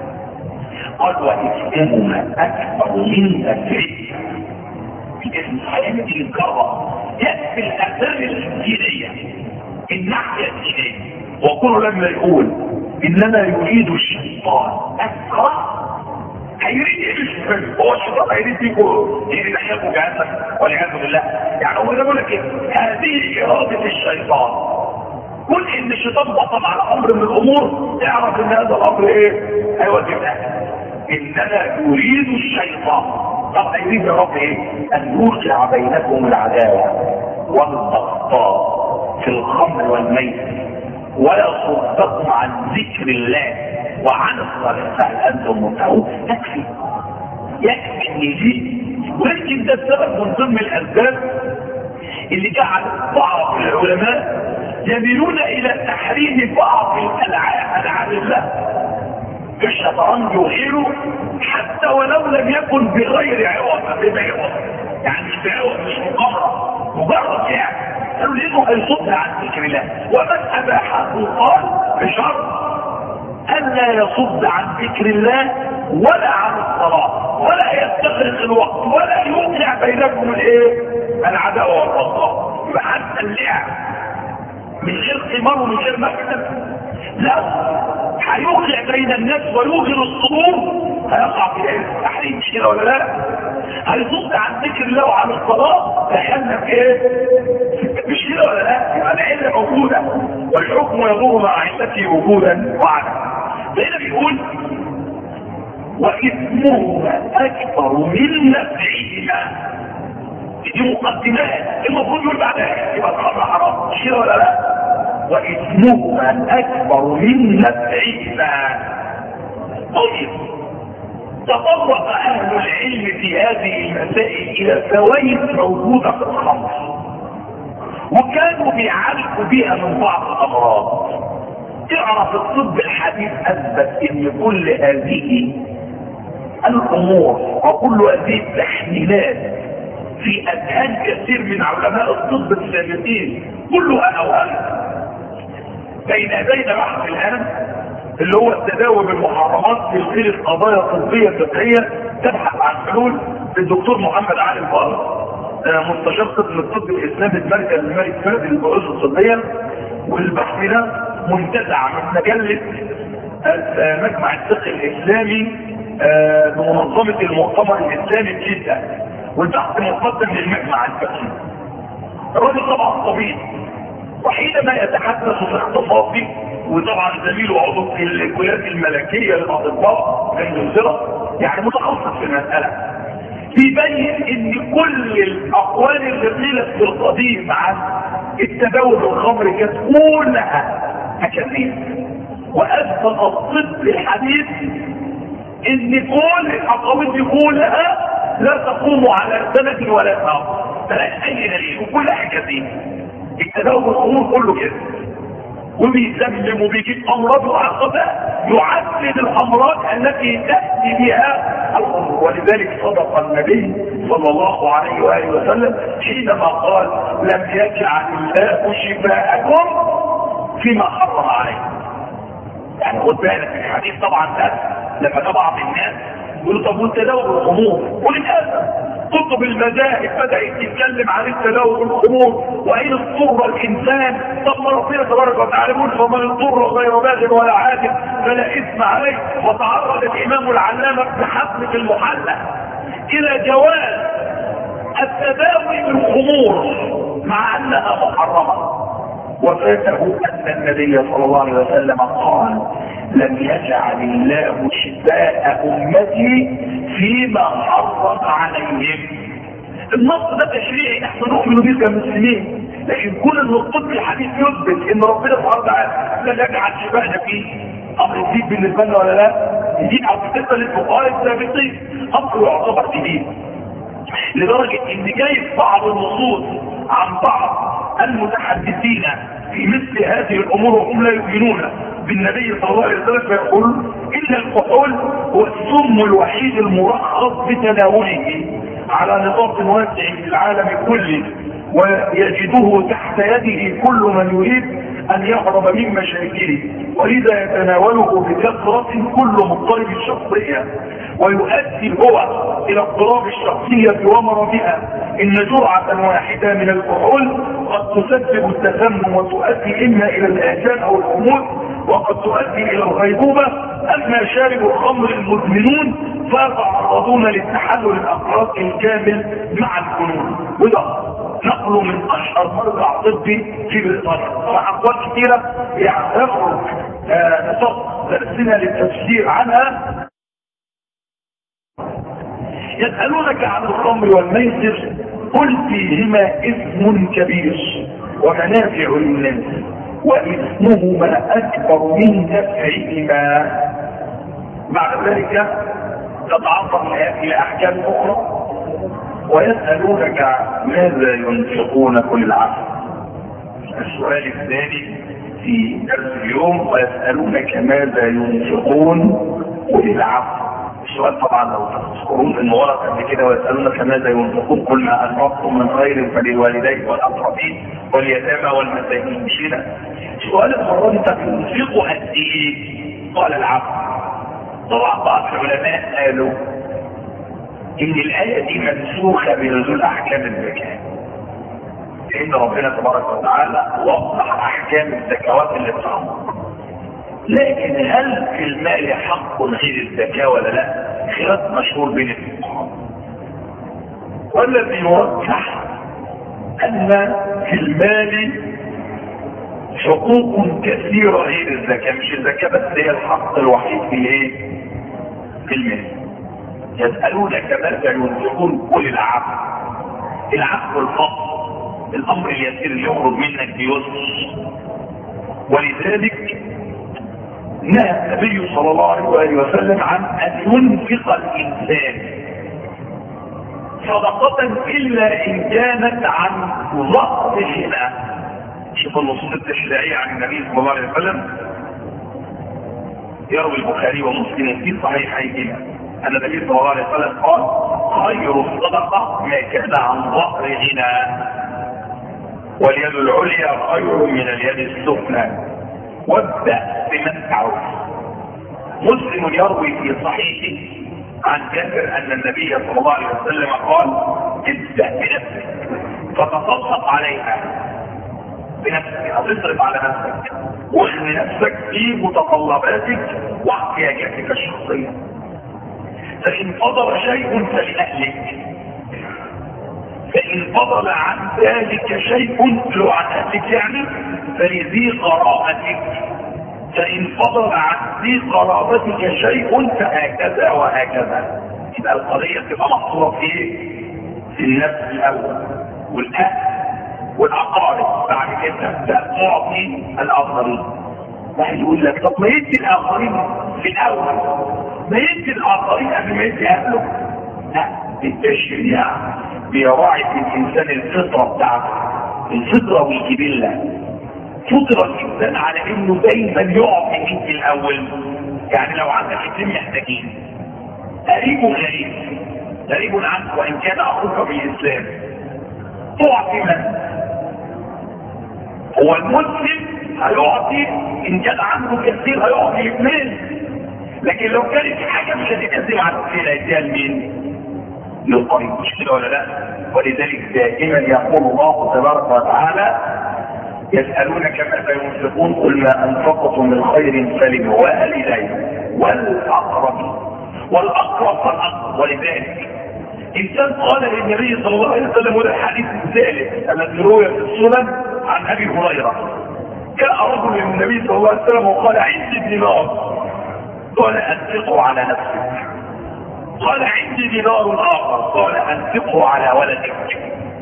[SPEAKER 1] قال واسمهما أكبر من نفعهما. الاسم صحيح يجي يتكرر يكفي الآثار الدينية، الناحية الدينية. وكل لما يقول انما يريد الشيطان اسرع، هيريد ايه الشيطان؟ هو الشيطان هيريد فيكم يعني نحيكم جهنم والعياذ بالله. يعني هو يقول لك هذه اراده الشيطان. كل ان الشيطان بطل على امر من الامور اعرف ان هذا الامر ايه؟ هيودينا. انما يريد الشيطان، طب هيريد يا رب ايه؟ ان يوقع بينكم العداوه والبغضاء في الخمر والميسر ولا صدقوا عن ذكر الله وعن الصلاة. فهل انتم منتهون؟ يكفي يكفي ان يجي. ولكن ده السبب من ضمن الاسباب اللي جعل بعض العلماء يميلون الى تحريم بعض الالعاب العاب الله كالشطرنج وغيره، حتى ولو لم يكن بغير عوض، بعوض يعني مش بعوض، مش مقرر، مجرد يعني قالوا لانه هيصدها عن ذكر الله. ومن اباحه قال بشرط الا يصد عن ذكر الله ولا عن الصلاه ولا يستغرق الوقت ولا يوقع بينكم الايه؟ العداوه والبغضاء. يبقى حتى اللعب من غير ثمار ومن غير مكسب لا هيوقع بين الناس ويوغل الصدور، هيقع في التحريم. مش كده ولا لا؟ هيصد عن ذكر الله وعن الصلاه، دخلنا في ايه؟ مش كده ولا لا؟ يبقى العله موجوده والحكم يدور مع علته وجودا وعدما. هنا بيقول واثمهما اكبر من نفعهما. دي مقدمات المفروض يقول بعدها يبقى الخمر حرام، مش كده ولا لا؟ واثمهما اكبر من نفعهما. طيب تطرق اهل العلم في هذه المسائل الى فوائد موجوده في الخمر، وكانوا بيعالجوا بها من بعض الامراض. تعرف الطب الحديث اثبت ان كل هذه الامور وكل هذه التحليلات في اذهان كثير من علماء الطب السابقين كلها اوهام. بين يدينا بحث الان اللي هو التداوي بالمحرمات في سلسله قضايا طبيه فقهيه تبحث عن حلول للدكتور محمد علي الفار، مستشار قسم الطب الاسلامي المركز الملك فهد للبحوث الطبيه. والبحث ده منتزع من مجله مجمع الفقه الاسلامي بمنظمه المؤتمر الاسلامي في جده، والبحث مقدم للمجمع الفقهي. الراجل طبعا طبيب، وحينما يتحدث في اختصاصي وطبعا زميله عضو في الكليات الملكيه للاطباء في انجلترا يعني متخصص في المساله، بيبين ان كل الاقوال اللي قيلت في القديم عن التداول بالخمر كانت كلها اكاذيب، واثبت الطب الحديث ان كل الاقاويل دي كلها لا تقوم على سند ولا ثمر، فلا اي دليل وكلها اكاذيب. التداول بالخمور كله كده، وبيسلم وبيجيب امراض وعقبه يعدد الامراض التي تاتي بها الخمر. ولذلك صدق النبي صلى الله عليه واله وسلم حينما قال لم يجعل الله شفاءكم فيما حرم عليكم. يعني خد بالك في الحديث طبعا ده لما طبعا الناس يقولوا طب والتداول بالخمور، وللاسف كتب المذاهب بدات تتكلم عن التداول بالخمور وان اضطر الانسان. طب ما ربنا تبارك وتعالى يقول فمن اضطر غير باغ ولا عاد فلا اثم عليه. وتعرض الامام العلامه ابن حزم في المحلى الى جواز التداوي بالخمور مع انها محرمه، وفاته ان النبي صلى الله عليه وسلم قال لم يجعل الله شفاء امتي فيما حرم عليهم. النص ده تشريعي نحن نؤمن به كمسلمين، لكن كل ان الطب الحديث يثبت ان ربنا سبحانه وتعالى لن يجعل شفاءنا فيه امر جديد بالنسبه لنا ولا لا؟ جديد او بالنسبه للفقهاء السابقين امر يعتبر جديد، لدرجه ان جايب بعض النصوص عن بعض المتحدثين في مثل هذه الامور وهم لا يؤمنون بالنبي صلى الله عليه وسلم فيقول ان الكحول هو السم الوحيد المرخص بتناوله على نطاق واسع في العالم كله، ويجده تحت يده كل من يريد ان يهرب من مشاكله، ولذا يتناوله بكثرة كل مضطرب الشخصية، ويؤدي هو الى اضطراب الشخصية ومرضها. ان جرعة واحدة من الكحول قد تسبب التسمم وتؤدي اما الى الاعجاب او الخمول، وقد تؤدي الى الغيبوبة. اما شارب الخمر المدمنون فيتعرضون للتحلل الاقراص الكامل مع الجنون. وده نقل من اشهر مرجع طبي في بريطانيا. طبعا اقوال كثيره يخرج نطاق درسنا للتفسير عنها. يسالونك عن الخمر والميسر قل فيهما اثم كبير ومنافع للناس واثمهما اكبر من نفعهما. بعد ذلك تتعرض الى احكام اخرى. ويسألونك ماذا ينفقون كل عام. السؤال الثاني في درس اليوم ويسألونك ماذا ينفقون كل العام. السؤال طبعا لو تذكرون ان ورد قبل كده ويسألونك ماذا ينفقون كل ما انفقتم من خير فللوالدين والاقربين واليتامى والمساكين. مش كده؟ السؤال المره دي تنفقوا قد ايه؟ قال العبد. طبعا بعض العلماء قالوا ان الايه دي منسوخه بنزول احكام الزكاه، لان ربنا تبارك وتعالى وضح احكام الزكوات اللي بتعمر. لكن هل في المال حق غير الزكاه ولا لا؟ خلاف مشهور بين الفقهاء، والذي يرجح ان في المال حقوق كثيره غير الزكاه، مش الزكاه بس هي الحق الوحيد في ايه؟ كلمة يسألونك ماذا ينفقون قل العفو. العفو والفضل، الامر اليسير اللي يخرج منك بيسر. ولذلك نهى النبي صلى الله عليه وآله وسلم عن ان ينفق الانسان صدقة الا ان كانت عن ظهر غنى. شوف النصوص التشريعية عن النبي صلى الله عليه وسلم. يروي البخاري ومسلم في صحيحيهما ان النبي صلى الله عليه وسلم قال خير الصدقة ما كان عن ظهر غنى، واليد العليا خير من اليد السفلى، وابدأ بمن تعوز. مسلم يروي في صحيحه عن جابر ان النبي صلى الله عليه وسلم قال ابدأ بنفسك فتصدق عليها. بنفسك هتصرف على نفسك واغني نفسك في متطلباتك واحتياجاتك الشخصية. فإن فضل شيء فلأهلك، فإن فضل عن ذلك شيء لو عن أهلك يعني فلذي قرابتك، فإن فضل عن ذي قرابتك شيء فهكذا وهكذا. يبقى القضية تبقى محصورة في في النفس الأول والأهل والأقارب، بعد كده تعطي الآخرين. واحد يقول لك طب ما يدي الآخرين في الأول، ما يدي الآخرين قبل ما يدي أهله. لا، التشريع بيراعي في الإنسان الفطرة بتاعته، الفطرة والجبلة. فطر الإنسان على إنه دايما يعطي يدي الأول. يعني لو عندك اثنين محتاجين، قريب غريب، قريب عنك وإن كان أخوك بالإسلام، تعطي من؟ هو المسلم هيعطي ان كان عنده كثير هيعطي اثنين، لكن لو كانت حاجه مش هتتقدم على الاثنين هيديها لمين؟ للقريب، مش كده ولا لا؟ ولذلك دائما يقول الله تبارك وتعالى يسالونك ماذا ينفقون قل ما انفقتم من خير فللوالدين والاقربين والاقرب فالاقرب. ولذلك انسان قال للنبي صلى الله عليه وسلم، وده الحديث الثالث الذي روي في السنن عن ابي هريره، جاء رجل للنبي صلى الله عليه وسلم وقال عندي دينار، قال انفقه على نفسك. قال عندي دينار اخر، قال انفقه على ولدك.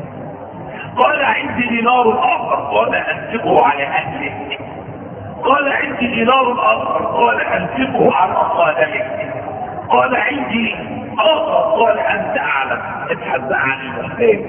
[SPEAKER 1] قال عندي دينار اخر، قال انفقه على اهلك. قال عندي دينار اخر، قال انفقه على خادمك. قال عندي اخر، قال انت اعلم، ابحث عن المحتاج.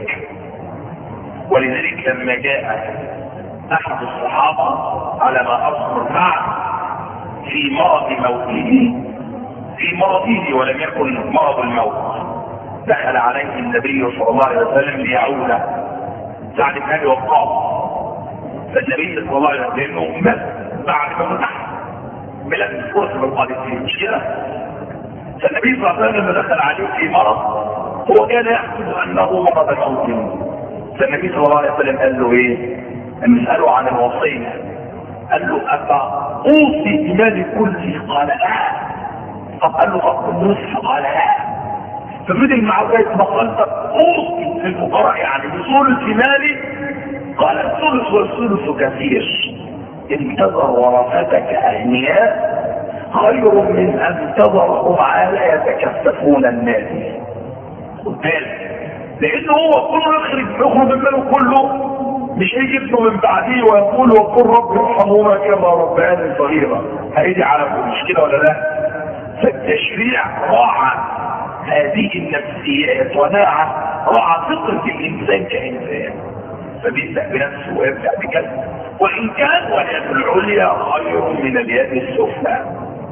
[SPEAKER 1] ولذلك لما جاء احد الصحابة على ما اذكر معه في مرض موته، في مرضه ولم يكن مرض الموت، دخل عليه النبي صلى الله عليه وسلم ليعوده سعد بن ابي وقاص. فالنبي صلى الله عليه وسلم لانه مات بعد ما فتح بلاد الفرس بالقادسيه، مش كده؟ فالنبي صلى الله عليه وسلم لما دخل عليه في مرض هو كان يحسب انه مرض موت. فالنبي صلى الله عليه وسلم قال له ايه؟ نسأله عن الوصية، قال له أفا أوصي بمالي كله؟ قال لا. طب قال له أخذ النصف؟ قال لا. ففضل معه جاية مقالة أوصي للفقراء يعني بثلث مالي؟ قال الثلث والثلث كثير، إن تذر ورثتك أغنياء خير من أن تذرهم عالى يتكففون الناس. خد بالك، لأنه هو كله يخرج يخرج من ماله كله، مش هيجي ابنه من بعديه ويقول وقل رب ارحمهما كما ربياني صغيرا، هيجي على كل، مش كده ولا لا؟ فالتشريع راعى هذه النفسيات وناعى راعى فطرة الانسان كانسان، فبيبدا بنفسه ويبدا بكذا. وان كان واليد العليا خير من اليد السفلى.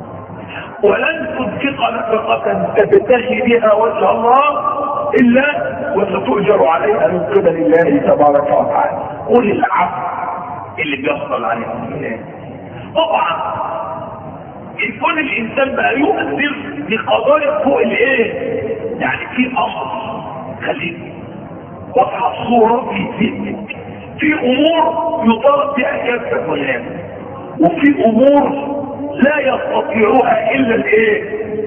[SPEAKER 1] ولن تنفق نفقة تبتغي بها وجه الله الا وستؤجر عليها من قبل الله تبارك وتعالى. قل العفو اللي بيحصل عليه الانسان. طبعا ان كل الانسان بقى يؤثر بقضايا فوق الايه، يعني في امر خليك واضحه الصوره في ذهنك، في امور يطالب بها كافه الناس، وفي امور لا يستطيعها الا الايه؟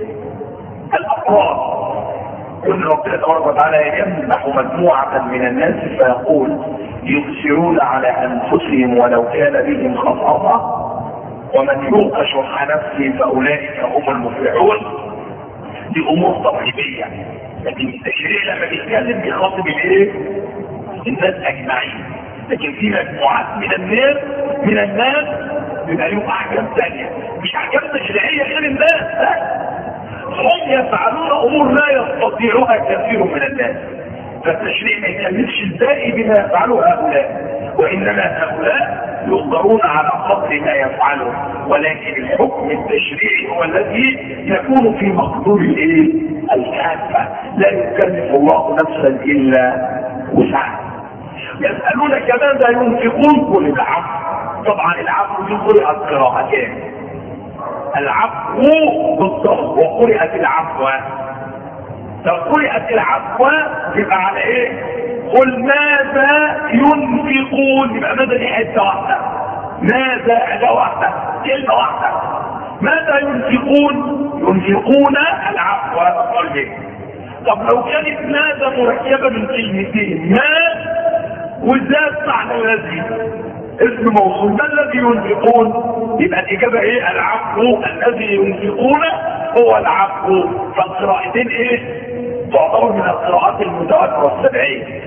[SPEAKER 1] الافراد. يقول ربنا تبارك وتعالى يمدح مجموعه من الناس فيقول يؤثرون على انفسهم ولو كان بهم خصاصه ومن يوق شح نفسه فاولئك هم المفلحون. دي امور تطبيقيه، لكن التشريع لما بيتكلم بيخاطب الايه؟ الناس اجمعين. لكن في مجموعات من الناس من الناس بيبقى لهم احكام ثانيه، مش احكام تشريعيه غير الناس، لا، هم يفعلون امور لا يستطيعها كثير من الناس، فالتشريع ما يكلفش الباقي بما يفعله هؤلاء، وانما هؤلاء يقدرون على قدر ما يفعله، ولكن الحكم التشريعي هو الذي يكون في مقدور الايه؟ الكافه، لا يكلف الله نفسا الا وسعها. يسالونك ماذا ينفقون؟ قل العفو. طبعا العفو دي قرأت قراءتين، العفو بالضبط وقرأت العفو. لو قرأت العفو يبقى على ايه؟ قل ماذا ينفقون، يبقى ماذا دي حته واحده، ماذا حاجه واحده، كلمه واحده. ماذا ينفقون؟ ينفقون العفو قال. طب لو كانت ماذا مركبه من كلمتين، ما وزاد معنى الذي اسم موصول، ما الذي ينفقون؟ يبقى الاجابه ايه؟ العفو. الذي ينفقون هو العفو. فالقراءتين ايه؟ تعتبر من القراءات المتواتره السبعيه.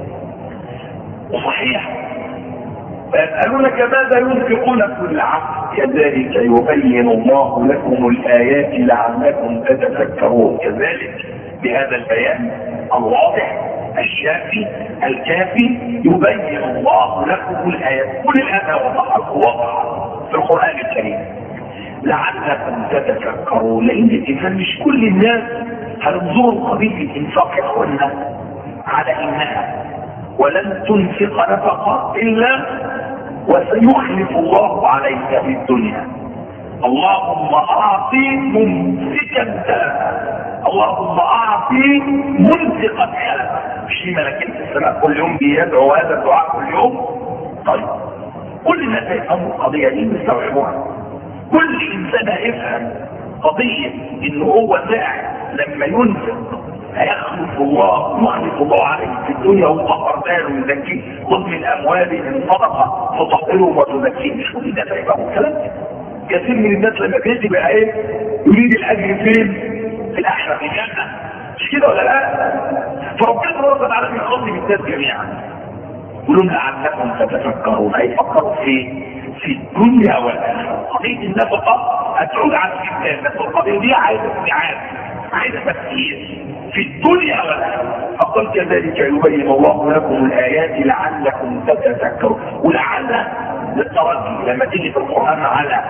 [SPEAKER 1] وصحيح فيسألونك ماذا ينفقون؟ كل عفو كذلك يبين الله لكم الآيات لعلكم تتفكرون. كذلك بهذا البيان الواضح الشافي الكافي يبين الله لكم الآيات، كل الآيات وضحت واضحة في القرآن الكريم لعلكم تتفكرون. لأن الإنسان مش كل الناس هننظروا قضية الإنفاق يا أخوانا على إنها ولن تنفق نفقة إلا وسيخلف الله عليك في الدنيا. اللهم أعطي ممسكا تلفا، اللهم أعطي منفقا تلفا. مش في ملكين في السماء كل يوم بيدعوا هذا الدعاء كل يوم؟ طيب كل الناس هيفهموا القضية دي ويستوعبوها. كل إنسان هيفهم قضية إنه هو ساعد لما ينفق هيخلف الله يخلف الله عليه في الدنيا ويطهر باله ويزكيه. خذ من اموالهم صدقه تطهرهم وتزكيهم. مش كل الناس هيفهموا الكلام ده. كثير من الناس لما بيجي بقى ايه؟ يريد الاجر فين؟ في الاخره في الجنه. مش كده ولا لا؟ فربنا سبحانه وتعالى بيخاطب الناس جميعا يقولون لعلكم تتفكرون. هيفكروا في في الدنيا والاخره. قضيه النفقه هتعود على الانسان، بس القضيه دي عايزه استيعاب، عايزه تفكير في الدنيا والاخره. فقل كذلك يبين الله لكم الايات لعلكم تتفكرون. ولعل للترجي لما تيجي في القران على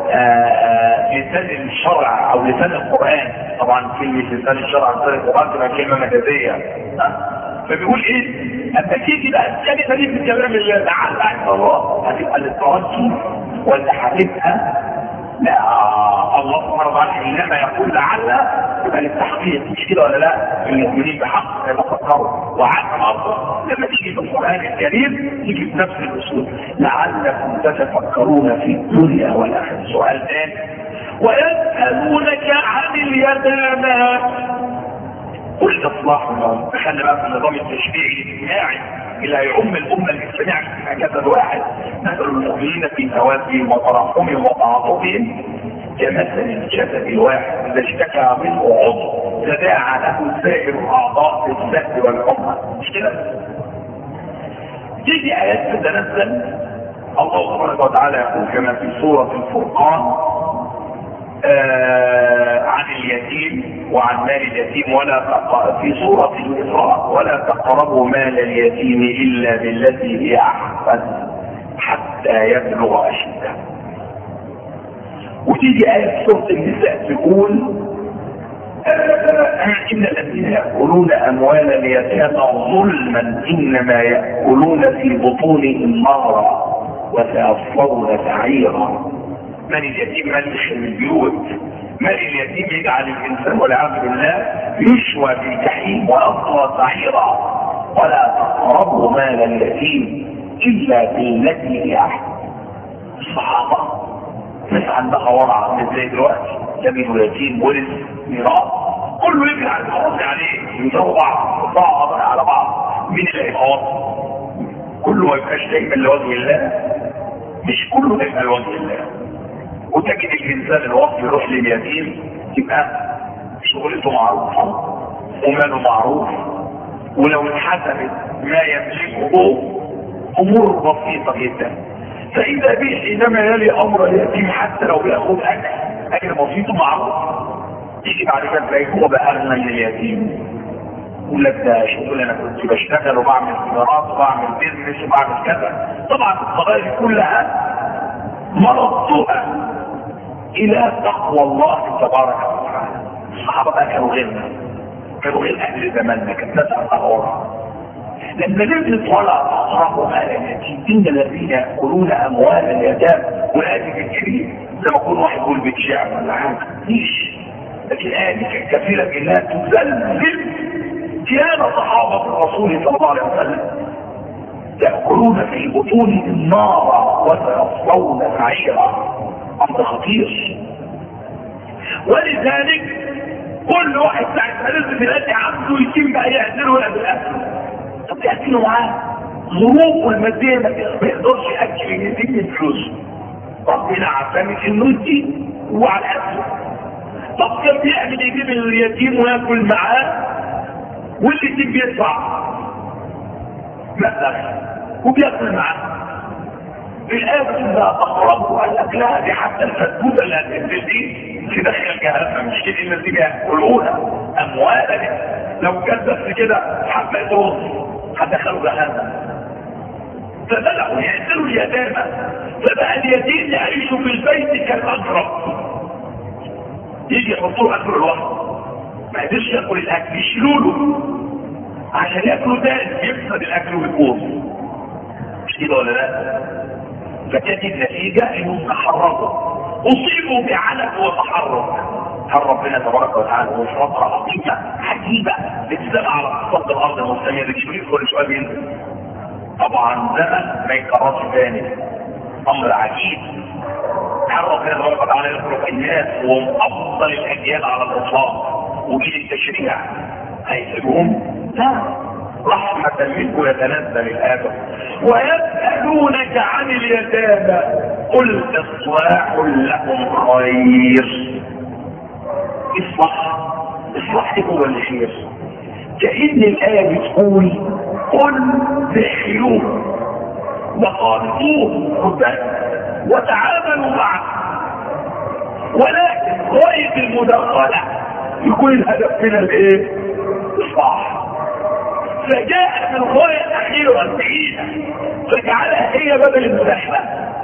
[SPEAKER 1] لسان الشرع او لسان القران، طبعا كلمه لسان الشرع عن لسان القران تبقى كلمه مجازيه، فبيقول ايه؟ اما تيجي بقى الكلمه دي في كلام الله لعل عند الله هتبقى للترجي ولا هتبقى لا الله سبحانه وتعالى انما يقول لعل يبقى للتحقيق. مش كده ولا لا؟ المؤمنين بحق يتفكروا. وعلى افضل لما تيجي في القران الكريم تيجي بنفس الاسلوب لعلكم تتفكرون في الدنيا والاخره. سؤال ثاني ويسالونك عن اليتامى قل اصلاح لهم. خلي بقى في النظام التشريعي الاجتماعي اللي هيعم الامه الاسلاميه في جسد واحد. مثل المؤمنين في توادهم وترحمهم وتعاطفهم كمثل الجسد الواحد اذا اشتكى منه عضو تداعى له سائر الاعضاء بالسهل والحمى. مش كده؟ تيجي ايات تتنزل الله سبحانه وتعالى يقول كما في سوره الفرقان آه عن اليتيم وعن مال اليتيم ولا تقربوا في سورة الإسراء ولا تقربوا مال اليتيم إلا بالتي هي أحسن حتى يبلغ أشده. وتيجي آية سورة النساء تقول آه إن الذين يأكلون أموال اليتامى ظلما إنما يأكلون في بطونهم نارا وسيصلون سعيرا. مال اليتيم مال يخرب البيوت، مال اليتيم يجعل الانسان والعياذ بالله يشوى في الجحيم ويصلى سعيرا. ولا تقربوا مال اليتيم الا بالتي هي احسن. الصحابه ناس عندها ورع مش زي دلوقتي، جميل اليتيم ورث ميراث كله يجري على الحرص عليه يضربوا بعض بعض على بعض. مين اللي هيبقى وصل؟ كله ما يبقاش دايما لوجه الله، مش كله دايما لوجه الله. وتجد الانسان الوصف يروح لليتيم يبقى شغلته معروفه وماله معروف، ولو اتحسبت ما يملكه امور بسيطه جدا. فاذا به حينما يلي امر اليتيم حتى لو بياخد اكل اكل بسيط معروف، يجي بعد كده تلاقيه هو بقى اغنى من اليتيم. يقول لك ده شغل انا كنت بشتغل وبعمل تجارات وبعمل بيزنس وبعمل كذا. طبعا القضايا كلها مردها الى تقوى الله تبارك وتعالى. الصحابه بقى كانوا غيرنا، كانوا غير اهل زماننا، كانت ناس اغرار. لما نزلت ولا تقربوا مال اليتيم ان الذين ياكلون اموال اليتامى وهذه الكريم زي ما يكون واحد يقول بتشعر ولا حاجه ليش، لكن هذه كثيره انها تزلزل كان صحابه الرسول صلى الله عليه وسلم ياكلون في بطونهم النار وسيصلون سعيرا. امر خطير. ولذلك كل واحد ساعه ما نزل في الاكل عنده يتم بقى يعزله ولا بالاكل. طب ياكلوا معاه ظروف والماديه ما يقدرش ياكل يتم الفلوس، ربنا عزمك انه يدي وعلى الاكل. طب كان بيعمل يجيب اليتيم وياكل معاه واليتيم بيدفع مبلغ وبياكل معاه. الآن إذا تقربوا قال لك لا دي حتى الفتوتة اللي هتنزل دي في داخل جهنم، مش كده الذين يأكلون أموالا لو كذبت كده حبة رز هتدخلوا جهنم. فبدأوا يأكلوا اليتامى، فبقى اليتيم يعيش في البيت كالأقرب، يجي يحطوه أكل لوحده ما يقدرش ياكل الأكل، يشيلوا له عشان ياكلوا تاني يفسد الأكل ويبوظ. مش كده ولا لا؟ فكانت النتيجة انهم تحركوا اصيبوا بعلق وتحرك. هل ربنا تبارك وتعالى هو فترة عظيمة عجيبة بتسمع على سطح الارض المستمر الشريف كل شوية بينزل. طبعا زمن ما يكررش تاني، امر عجيب. هل ربنا تبارك وتعالى يخلق الناس وهم افضل الاجيال على الاطلاق وجيل التشريع هيسيبهم؟ لا، رحمة منه يتنزل الآدم. ويسألونك عن اليتامى قل إصلاح لهم خير. إصلاح إصلاح هو الخير. كأن الآية بتقول قل دخلوه وخالطوه وتعاملوا معه، ولكن غاية المداخلة يكون الهدف من الايه؟ إصلاح. فجاء من الغاية الأخيرة البعيدة فجعلها هي بدل المداخلة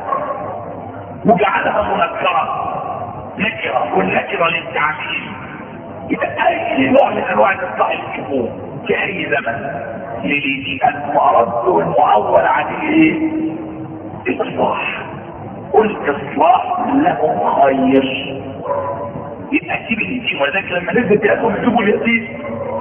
[SPEAKER 1] وجعلها منكرة نكرة، والنكرة للتعميم. يبقى أي نوع من أنواع الإصلاح الكفور في أي زمن لليجي المرد والمعول عليه إصلاح. قل إصلاح لهم خير. يبقى سيب اليتيم، ولذلك لما نزل بيأتهم يجيبوا اليتيم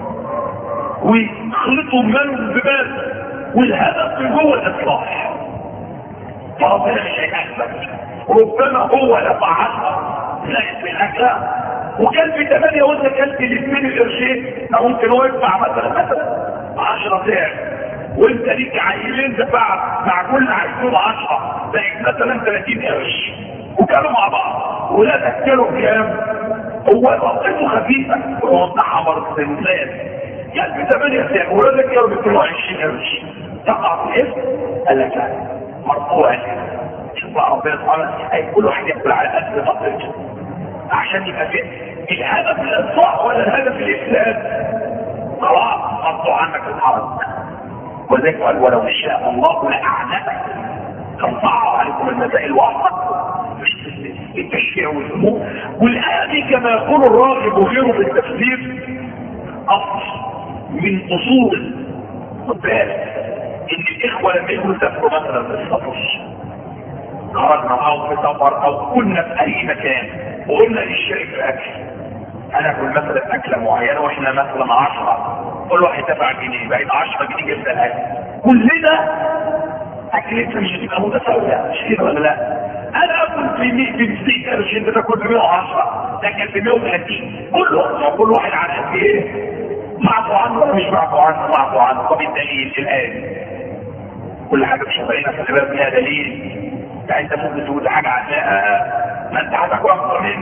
[SPEAKER 1] ويخلطوا منهم ببال، والهدف من جوه الاصلاح. فربنا مش هيحاسبك، ربما هو لفعلها زي في الاكله وكان في ثمانيه وانت كلت الاثنين القرشين، او ممكن هو يدفع مثلا مثلا عشرة ساعات وانت ليك عيلين دفعت مع كل عيلين عشرة زي مثلا ثلاثين قرش وكانوا مع بعض ولا تاكلوا كام؟ هو وقته خفيفه ووضعها مرتين ثلاثه يعني بثمانية ساعة ولادك يوم بيكونوا عشرين قرش تقع في الاسم. قال لك لا مرفوع. شوف بقى ربنا سبحانه اي كل واحد ياكل على قد فقرته عشان يبقى فيه الهدف الاصلاح ولا الهدف الافساد. خلاص قطعوا عنك الحرج. وذلك قال ولو شاء الله لاعنتك ترفعوا عليكم المسائل واحده التشريع والامور. والايه كما يقول الراغب وغيره في التفسير اصل من اصول. خد بالك ان الاخوه لما يجوا يسافروا مثلا في السفر، خرجنا او في سفر او كنا في اي مكان وقلنا للشريك الاكل انا اكل مثلا اكله معينه واحنا مثلا عشرة، كل واحد دفع جنيه بقيت عشرة جنيه جبنا الاكل، كلنا اكلتنا مش هتبقى متساويه. مش كده ولا لا؟ انا اكل في مية في مية قرش انت تاكل في مية وعشرة لكن في مية وثلاثين كل كل واحد على قد ايه؟ معفو عنه ولا مش معفو عنه؟ معفو عنه. طب الدليل الآن كل حاجة مش هتبقى في الباب لها دليل. يعني انت ممكن تقول حاجة عشان ما انت هتاكل اكتر مني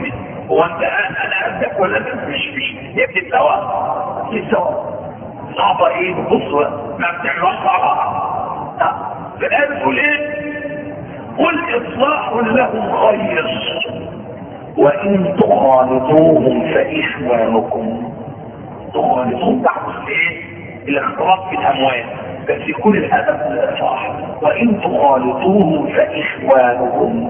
[SPEAKER 1] هو انت انا قدك ولا انت مش مش هي بتتسوى بتتسوى صعبة ايه بص ما بتعملوش صعبة. في الآية بتقول ايه؟ قل اصلاح لهم خير وان تخالطوهم فاخوانكم. تخالطوهم تحت ايه؟ الاختلاط في الاموال بس يكون الهدف الاصلاح. وان تخالطوهم فاخوانكم.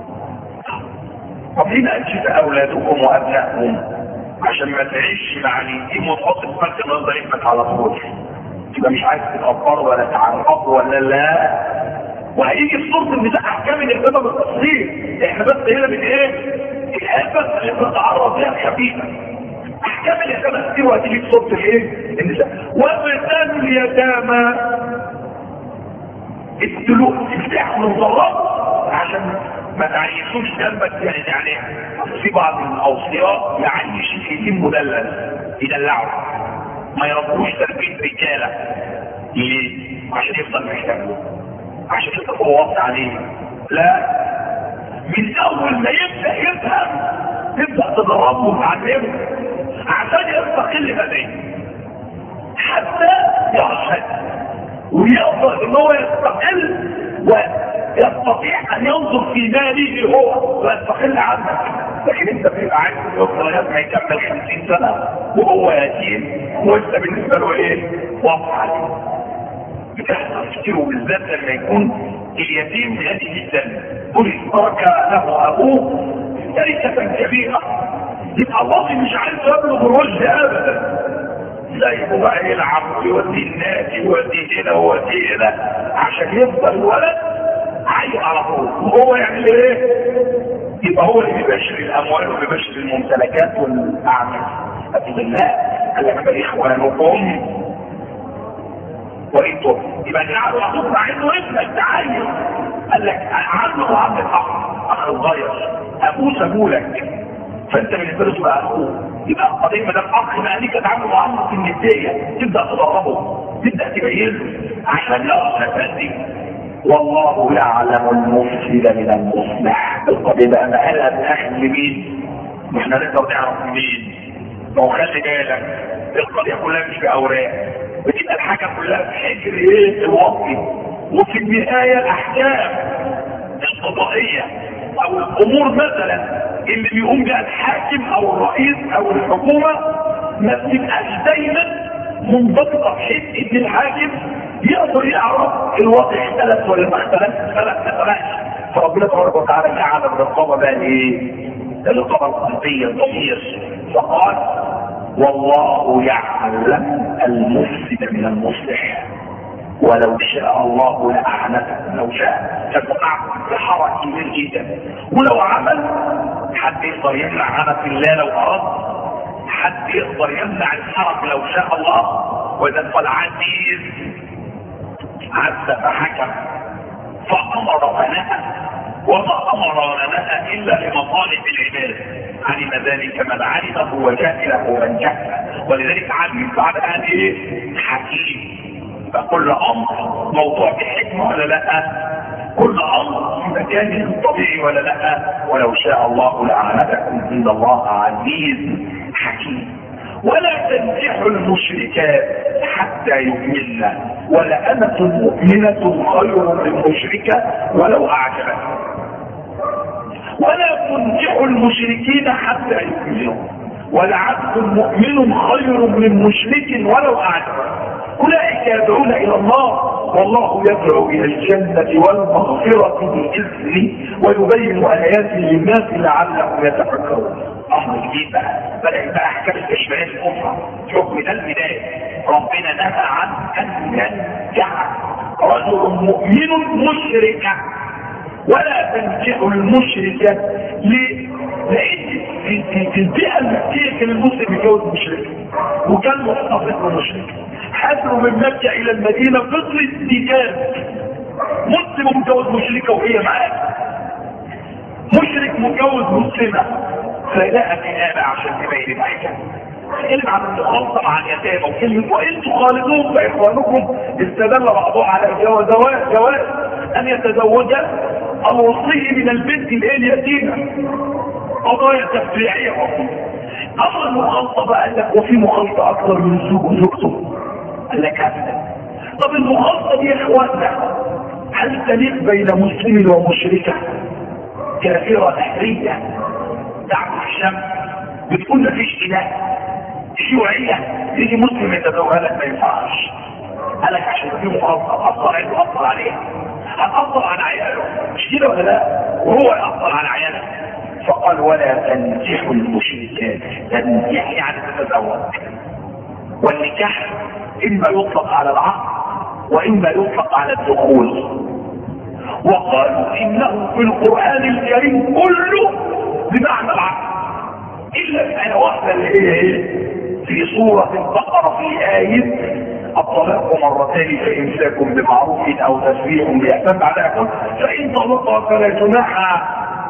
[SPEAKER 1] طب ليه ما قالش اولادكم وابنائكم؟ عشان ما تعيش مع اليتيم وتحط في فرق النظر ابنك على طول تبقى مش عايز تتقبر ولا تعرفه ولا لا. وهيجي في صورة ان ده احكام الهبه بالتفصيل. احنا بس هنا من ايه؟ الهبه اللي بنتعرض ليها الخفيفه. احكام الهبه كتير وهتيجي في صورة الايه؟ النساء. وابتلوا اليتامى ادلوا تفتحوا من ضرات عشان ما تعيشوش قلبك يعني عليها. في بعض الاوصياء يعيش اليتيم مدلل يدلعه ما يربوش تربيه رجاله. ليه؟ عشان يفضل محتاجه عشان تتفوض عليه. لا، من اول ما يبدا يفهم تبدا تضربه وتعلمه عشان يستقل بدنيا حتى يرشد ويقدر ان هو يستقل ويستطيع ان ينظر في ماله هو ويستقل عنك. لكن انت بيبقى عايز يوصل لغايه ما يكمل خمسين سنه وهو يتيم وانت بالنسبه له ايه؟ واقف عليه. بتحصل كتير وبالذات لما يكون اليتيم غني جدا قل ترك له ابوه تركه كبيره يبقى الله مش عايز يبلغ الرشد ابدا. زيه بقى يلعب ويوديه النادي ويوديه هنا ويوديه هنا عشان يفضل الولد عايز على طول. وهو يعمل ايه؟ يبقى هو اللي بيباشر الاموال وبيباشر الممتلكات والاعمال. اقول الله قال لك اخوانكم وانتم يبقى جعلوا اخوك مع انه ابنك تعين. قال لك عنه وعندك اخ اخ صغير ابوه سابولك فانت بالنسبه له تبقى اخوه. يبقى القضيه ما دام اخ بقى ليك تعامل معامله في النديه تبدا تدربه تبدا تبين له عشان يعرف دي. والله يعلم المفسد من المصلح. القضيه بقى مقالها بالاخر لمين؟ احنا نقدر نعرف مين. ما هو خلي بالك القضيه كلها مش في اوراق بتبقى الحاجه كلها في حجر ايه؟ الوقت. وفي النهايه الاحكام القضائيه او الامور مثلا اللي بيقوم بها الحاكم او الرئيس او الحكومه ما بتبقاش دايما منضبطه بحيث ان الحاكم يقدر يعرف الوضع اختلف ولا ما اختلفش اختلف ما فربنا تبارك وتعالى جعل الرقابه بقى ايه؟ الرقابه القلبيه الضمير فقال والله يعلم المفسد من المصلح ولو شاء الله لأعنتك. لو شاء تبقى بحركة كبير جدا. ولو عمل حد يقدر يمنع عنف الله لو أراد. حد يقدر يمنع الحركة لو شاء الله. وإذا قال عزيز عز فحكم فأمر ونهى وما أمر ونهى إلا لمصالح العباد. علم ذلك من علمه وجهله من جهله. ولذلك علم بعد هذه حكيم. فكل امر موضوع بحكمه ولا لا؟ كل امر في مكانه طبيعي ولا لا؟ ولو شاء الله لأعنتكم ان الله عزيز حكيم. ولا تنكحوا المشركات حتى يؤمنن ولأمة مؤمنة خير من مشركة ولو اعجبتكم. ولا تنكحوا المشركين حتى يؤمنوا ولعبد مؤمن خير من مشرك ولو اعجبكم. أولئك يدعون إلى الله والله يدعو إلى الجنة والمغفرة بإذنه ويبين آياته للناس لعلهم يتفكرون. أمر جديد بقى بدأ يبقى أحكام التشريعات الأخرى. حكم ده البداية ربنا نهى عن أن ينكح رجل مؤمن مشركا ولا تنكحوا المشركة لأن في البيئة المكية كان المسلم يتجوز مشرك وكان محتفظ بمشرك. حسروا من مكة إلى المدينة فضل استجاب مسلم متجوز مشركة وهي معاه مشرك متجوز مسلمة فلا أبناء عشان تبين الأحكام. كلمة عن المخالطة مع اليتامى وكلمة وإنتوا خالدون فإخوانكم استدل بعضها على جواز جواز أن يتزوج الوصي من البنت اليتيمة قضايا تفريعيه بسيطه. امر المخالطه بقى قال لك وفي مخالطه اكثر من الزوج وزوجته، قال لك ابدا. طب المخالطه دي يا اخواننا هل تليق بين مسلم ومشركه كافره اهليه تعبد الشمس بتقول مفيش اله شيوعيه تيجي مسلم يتزوجها لك ما ينفعش؟ قال لك عشان في مخالطه اثر عليه واثر عليها، هتاثر على عياله مش كده ولا لا؟ وهو ياثر على عياله. فقال ولا تنكحوا المشركات. تنكح يعني تتزوج، والنكاح اما يطلق على العقد واما يطلق على الدخول. وقالوا انه في القران الكريم كله بمعنى العقد الا في ايه واحده اللي هي ايه؟ في سوره البقره في ايه الطلاق مرتين فامساكم بمعروف او تسريح باحسان بعدها يقول فان طلقها فلا جناح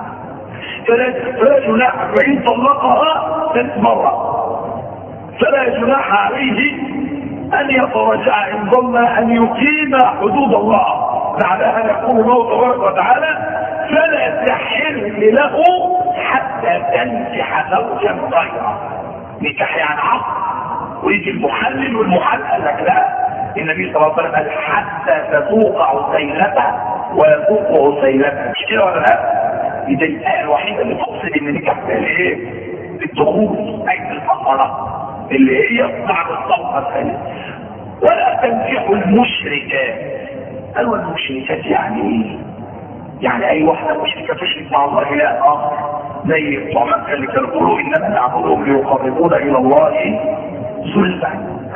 [SPEAKER 1] فلا جناح فان طلقها ثلاث مرات فلا جناح عليه ان يترجع ان ظن ان يقيم حدود الله. بعدها يقول الله تبارك وتعالى فلا تحل له حتى تنكح زوجا غيره. نكاح يعني عقد، ويجي المحلل والمحلل قال لك لا، النبي صلى الله عليه وسلم قال حتى تذوق عسيلته ويذوق عسيلته، مش كده ولا لا؟ دي الايه الوحيده اللي تقصد ان نكاح ايه؟ الدخول، ايه الفقره اللي هي بعد الطلقه الثانيه. ولا تنكحوا المشركات. قالوا المشركات يعني ايه؟ يعني اي واحده مشركه تشرك مع الله اله اخر زي بتوع مكه اللي كانوا يقولوا انما نعبدهم ليقربونا الى الله زلفى.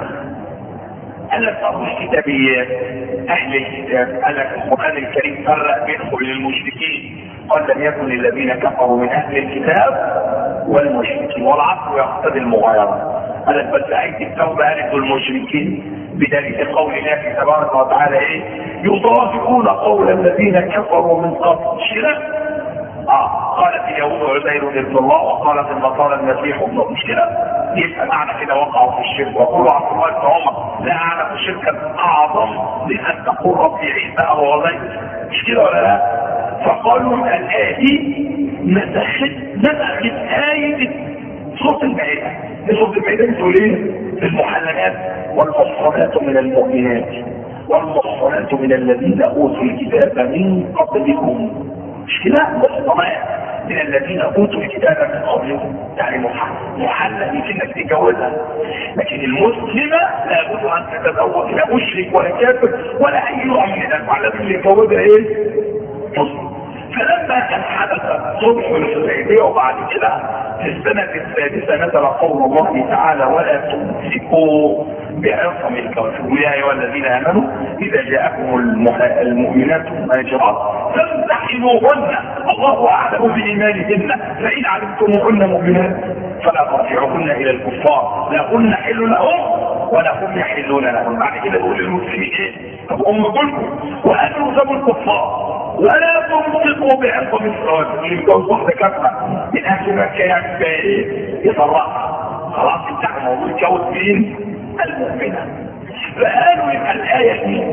[SPEAKER 1] قال لك طب الكتابيات اهل الكتاب قال لك القران الكريم فرق بينهم للمشركين، قال لم يكن الذين كفروا من اهل الكتاب والمشركين والعصر يقتضي المغايره. قال لك بس ايه التوبه قالت المشركين بدليل قول الله تبارك وتعالى ايه؟ يضاهئون قول الذين كفروا من قبل شرك. اه قالت اليهود عزير ابن الله وقالت النصارى المسيح ابن الله، مش كده؟ يبقى معنى كده وقعوا في الشرك. وقولوا عبد الله بن عمر لا اعلم شركا اعظم لان تقول ربي عيسى او عزير، مش كده ولا لا؟ فقالوا الايه دي نسخت نسخت ايه سوره المائده. سوره المائده بتقول ايه؟ المحللات والمحصنات من المؤمنات والمحصنات من الذين اوتوا الكتاب من قبلكم، مش كده؟ محصنات من الذين اوتوا الكتاب من قبلكم، يعني محلل يمكن انك تتجوزها. لكن المسلمه لابد ان تتزوج لا مشرك ولا كافر ولا اي نوع من الافعال اللي يتجوزها ايه؟ مسلم. فلما كان حدث صلح الحديبيه وبعد كده في السنه السادسه نزل قول الله تعالى ولا تمسكوا بعصم الكافرين يا ايها الذين امنوا اذا جاءكم المؤمنات مهاجرات فامتحنوهن الله اعلم بايمانهن فان علمتموهن مؤمنات فلا ترجعوهن الى الكفار لا هن حل لهم ولا هم يحلون لهم. بعد كده يقول للمسلمين ايه؟ طب هم كلكم وانتم ذو الكفار ولا تنطقوا بعصم السؤال اللي يكون صحبه كفه من اهل مكه يعني بقى ايه؟ يطلعها خلاص انتهى موضوع الجو مين؟ المؤمنه. فقالوا يبقى الايه دي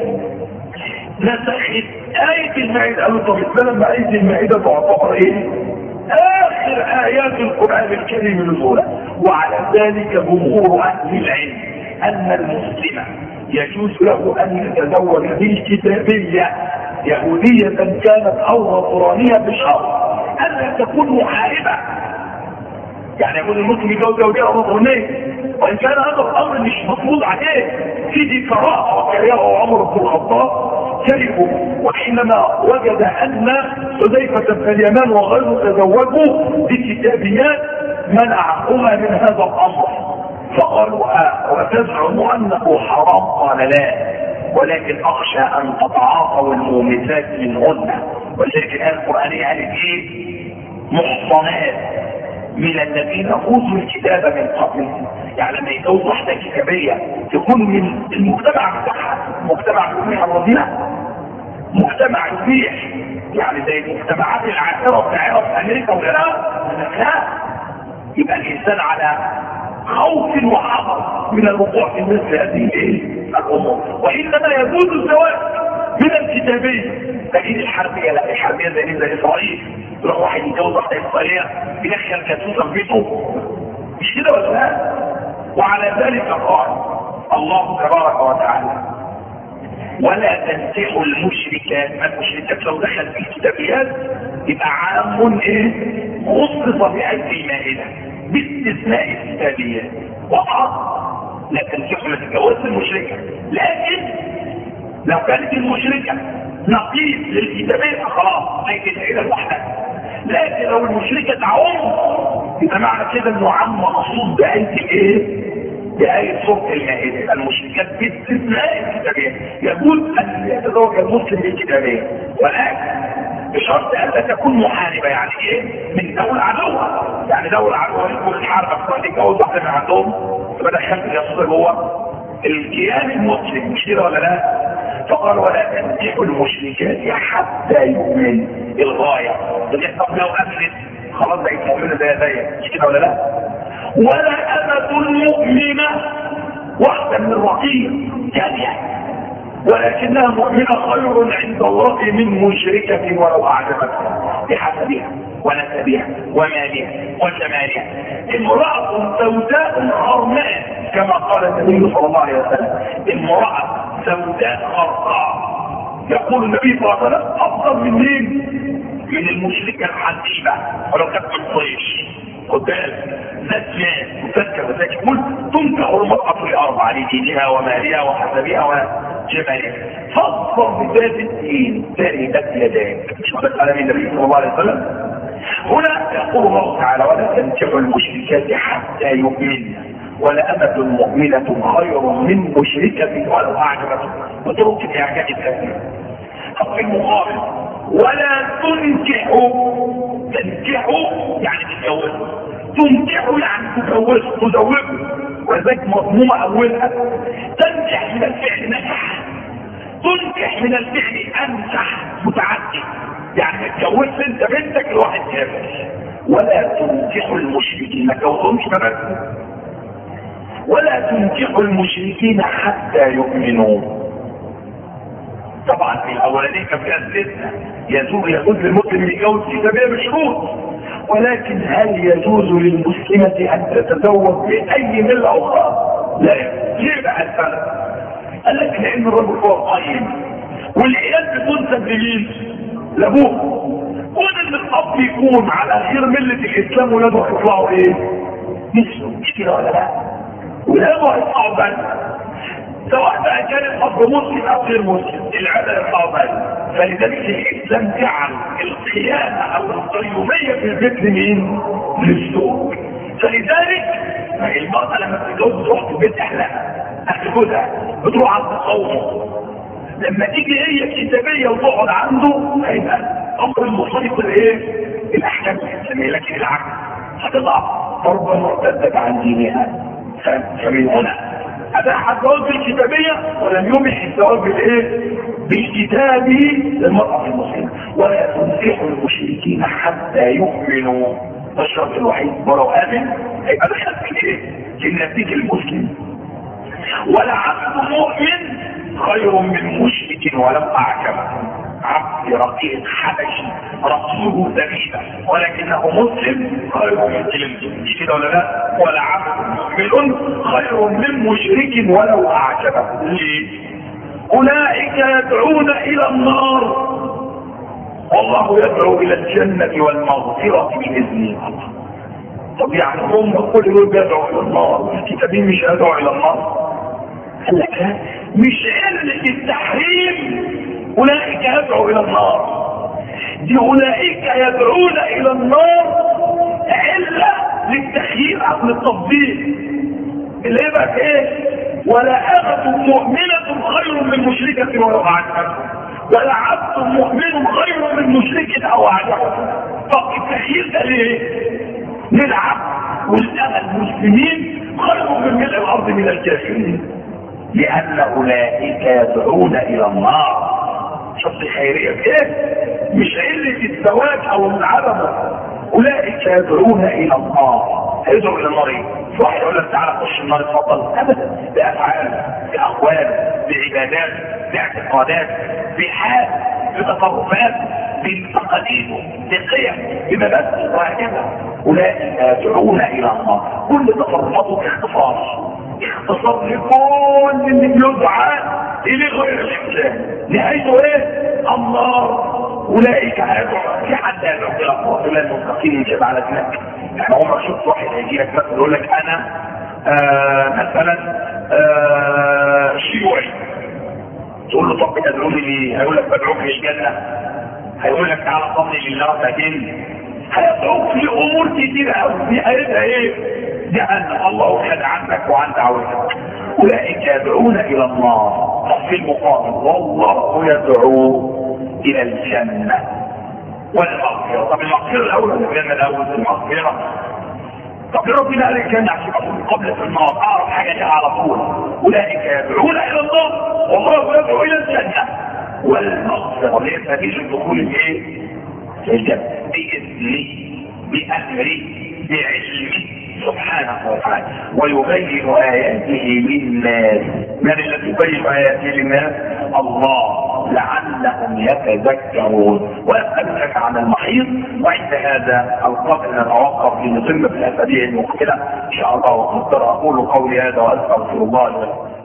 [SPEAKER 1] نسخت ايه المائده. قالوا طب لما ايه المائده تعتبر ايه؟ اخر ايات القران الكريم نزولا. وعلى ذلك جمهور اهل العلم ان المسلم يجوز له ان يتزوج بالكتابيه يهوديه كانت او نصرانيه بشرط الا تكون محاربه. يعني يقول المسلم يتجوز يهوديه او نصرانيه وان كان هذا الامر مش مفروض عليه، في كراهه وكرهه عمر بن الخطاب كرهوا، وحينما وجد ان حذيفه بن اليمان وغيره تزوجوا بكتابيات منعهما من هذا الامر. فقالوا آه وتزعم انه حرام؟ قال لا، ولكن اخشى ان تتعاطوا المومسات منهن. ولذلك الايه القرانيه قالت ايه؟ محصنات من الذين اوتوا الكتاب من قبلهم. يعني لما يتجوز واحده كتابيه تكون من المجتمع بتاعها، مجتمع يبيح الرضيع، مجتمع يبيح يعني زي المجتمعات العاهره بتاعتها في امريكا ولا لا؟ يبقى الانسان على خوف وحذر من الوقوع في مثل هذه الامور. وانما يجوز الزواج من الكتابيه، لكن الحربيه لا، الحربيه زي زي اسرائيل يروح واحد يتجوز واحده اسرائيليه يدخل كاسوسه في بيته، مش كده ولا لا؟ وعلى ذلك قال الله تبارك وتعالى ولا تنكحوا المشركات. ما المشركات لو دخل في الكتابيات يبقى عام ايه خصص بآية المائدة باستثناء الكتابيات. وقع لا تنكحوا ما تتجوزش المشركة، لكن لو كانت المشركة نقيض للكتابية خلاص هيك العيلة لوحدها. لكن لو المشركة تعم يبقى معنى كده انه عم مقصود بآية ايه؟ بآية سورة المائدة. المشركات باستثناء الكتابية يجوز ان يتزوج المسلم بالكتابية، ولكن بشرط الا تكون محاربة. يعني ايه؟ من دولة عدوة، يعني دولة عدوة يكون الحرب تروح تتجوز واحدة من عندهم تبقى دخلت اليسار جوه الكيان المسلم، مش كده ولا لا؟ فقال ولا تنكحوا المشركات حتى يؤمن الغاية. طب لو أمنت خلاص بقى يتكلمون زي زي مش كده ولا لا؟ ولا أمة مؤمنة واحدة من الرقية جارية ولكنها مؤمنة خير عند الله من مشركة ولو أعجبتها بحسبها ونسبها ومالها وجمالها. امرأة سوداء خرماء كما قال النبي صلى الله عليه وسلم، امرأة سوداء خرقاء. يقول النبي صلى الله عليه وسلم أفضل من مين؟ من المشركة الحديبة ولو كانت من قريش. خد بالك ذات مال وتذكر ذلك يقول تنكح المرأة الأربعة لدينها ومالها وحسبها وجمالها فاظفر بذات الدين تربت يداك. مش بس على النبي صلى الله عليه وسلم. هنا يقول الله تعالى ولا تنكحوا المشركات حتى يؤمن ولا أمة مؤمنة خير من مشركة ولو أعجبتكم وترك إعجاب الكثير. طب في المقابل ولا تنكحوا، تنكحوا يعني تتجوزوا، تنكحوا يعني تتجوزوا تزوجوا، وذلك مضمومة أولها تنكح من الفعل نكح، تنكح من الفعل أنكح متعدي، يعني تتجوزت انت بنتك لواحد كامل. ولا تنكحوا المشركين، ما تجوزهمش بناتكم. ولا تنكحوا المشركين حتى يؤمنوا. طبعا في الاولانيه كان فيها استثناء يجوز يجوز للمسلم يتجوز كتابيه بشروط، ولكن هل يجوز للمسلمه ان تتزوج باي مله اخرى؟ لا. ليه بقى الفرق؟ قال لك لان الرجل هو القيم والعيال بتنسب لمين؟ لابوه. كون ان الاب يكون على غير مله الاسلام ولاده هيطلعوا ايه؟ مثله، مش كده ولا لا؟ ولاده هيطلعوا بس سواء بقى كان الاب مسلم او غير مسلم العاده يطلعوا بس. فلذلك الاسلام جعل القيامه او القيوميه في البيت لمين؟ للزوج. فلذلك المرأة لما تتجوز تروح في بيت اهلها اهل جوزها بتروح عند قومه. لما تيجي هي كتابيه وتقعد عنده هيبقى امر المصيب الايه؟ الاحكام الاسلاميه. لكن العكس هتضعف ضربه مرتده عن دينها. فمن هنا اباح الزواج بالكتابيه ولم يبح الزواج بالايه؟ بالكتاب للمراه المسلمه. ولا تنكحوا المشركين حتى يؤمنوا. الشرط الوحيد ولو امن هيبقى دخل في ايه؟ في النتيجه المسلم. ولا عبد مؤمن خير من مشرك ولو اعجبه. عبد رقيق حبشي رسوله ذبيحه ولكنه مسلم خير من كلمته، مش كده ولا لا؟ ولا عبد مؤمن خير من مشرك ولو اعجبه. ليه؟ اولئك يدعون الى النار والله يدعو الى الجنه والمغفره باذنه. طب يعني هم كل دول بيدعوا الى النار والكتابين مش يدعوا الى النار؟ قال لك مش علة التحريم اولئك يدعوا الى النار، دي اولئك يدعون الى النار علة للتخيير او للتفضيل. اللي يبقى ايه؟ ولا أمة مؤمنة خير من مشركة ولو أعجبتكم ولا عبد مؤمن خير من مشرك او أعجبتكم. طب التخيير ده ليه؟ للعبد والأمة المسلمين خير من ملء الأرض من الكافرين، لأن أولئك يدعون إلى النار. شرط خيرية ايه؟ مش علة الزواج او العدم. أولئك يدعون إلى النار. هيدعوا إلى النار ايه؟ واحد يقول لك تعالى خش النار اتفضل، أبدا. بأفعال، بأقوال، بعبادات، باعتقادات، بحال بتصرفات، بتقاليد، بقيم، بمبادئ وهكذا. اولئك يدعون الى الله. كل تصرفاته اختصار اختصار لكل اللي بيدعى الى غير الاسلام. نهايته ايه؟ الله. اولئك هيدعوا في حد يدعو الى الله الا المتقين يجب على ذلك. يعني عمرك شفت واحد هيجي لك مثلا يقول لك انا آه مثلا آه شيوعي، تقول له طب تدعوني ليه؟ هيقول لك بدعوك للجنه. هيقول لك تعالى صلي لله ركعتين. هيدعوك لامور كتير قوي نهايتها ايه؟ جهنم. الله خد عنك وعن دعوتك. اولئك يدعون الى الله. في المقابل والله يدعو الى الجنه والمغفره. طب المغفره الاول ولا الجنه الاول؟ المغفره. طب ربنا قال الجنه عشان اكون قبل في النار اعرف حاجه دي على طول. اولئك يدعون الى الله والله يدعو الى الجنه والمغفره. ليه سبيل الدخول الايه؟ في الجنه باذنه بامره بعلمه سبحانه وتعالى. ويبين اياته للناس. من الذي يبين اياته للناس؟ الله. لعلهم يتذكرون. ويسألونك عن المحيط. وعند هذا القدر نتوقف لنتم في الاسابيع المقبله ان شاء الله. وقدر اقول قولي هذا واستغفر الله لي.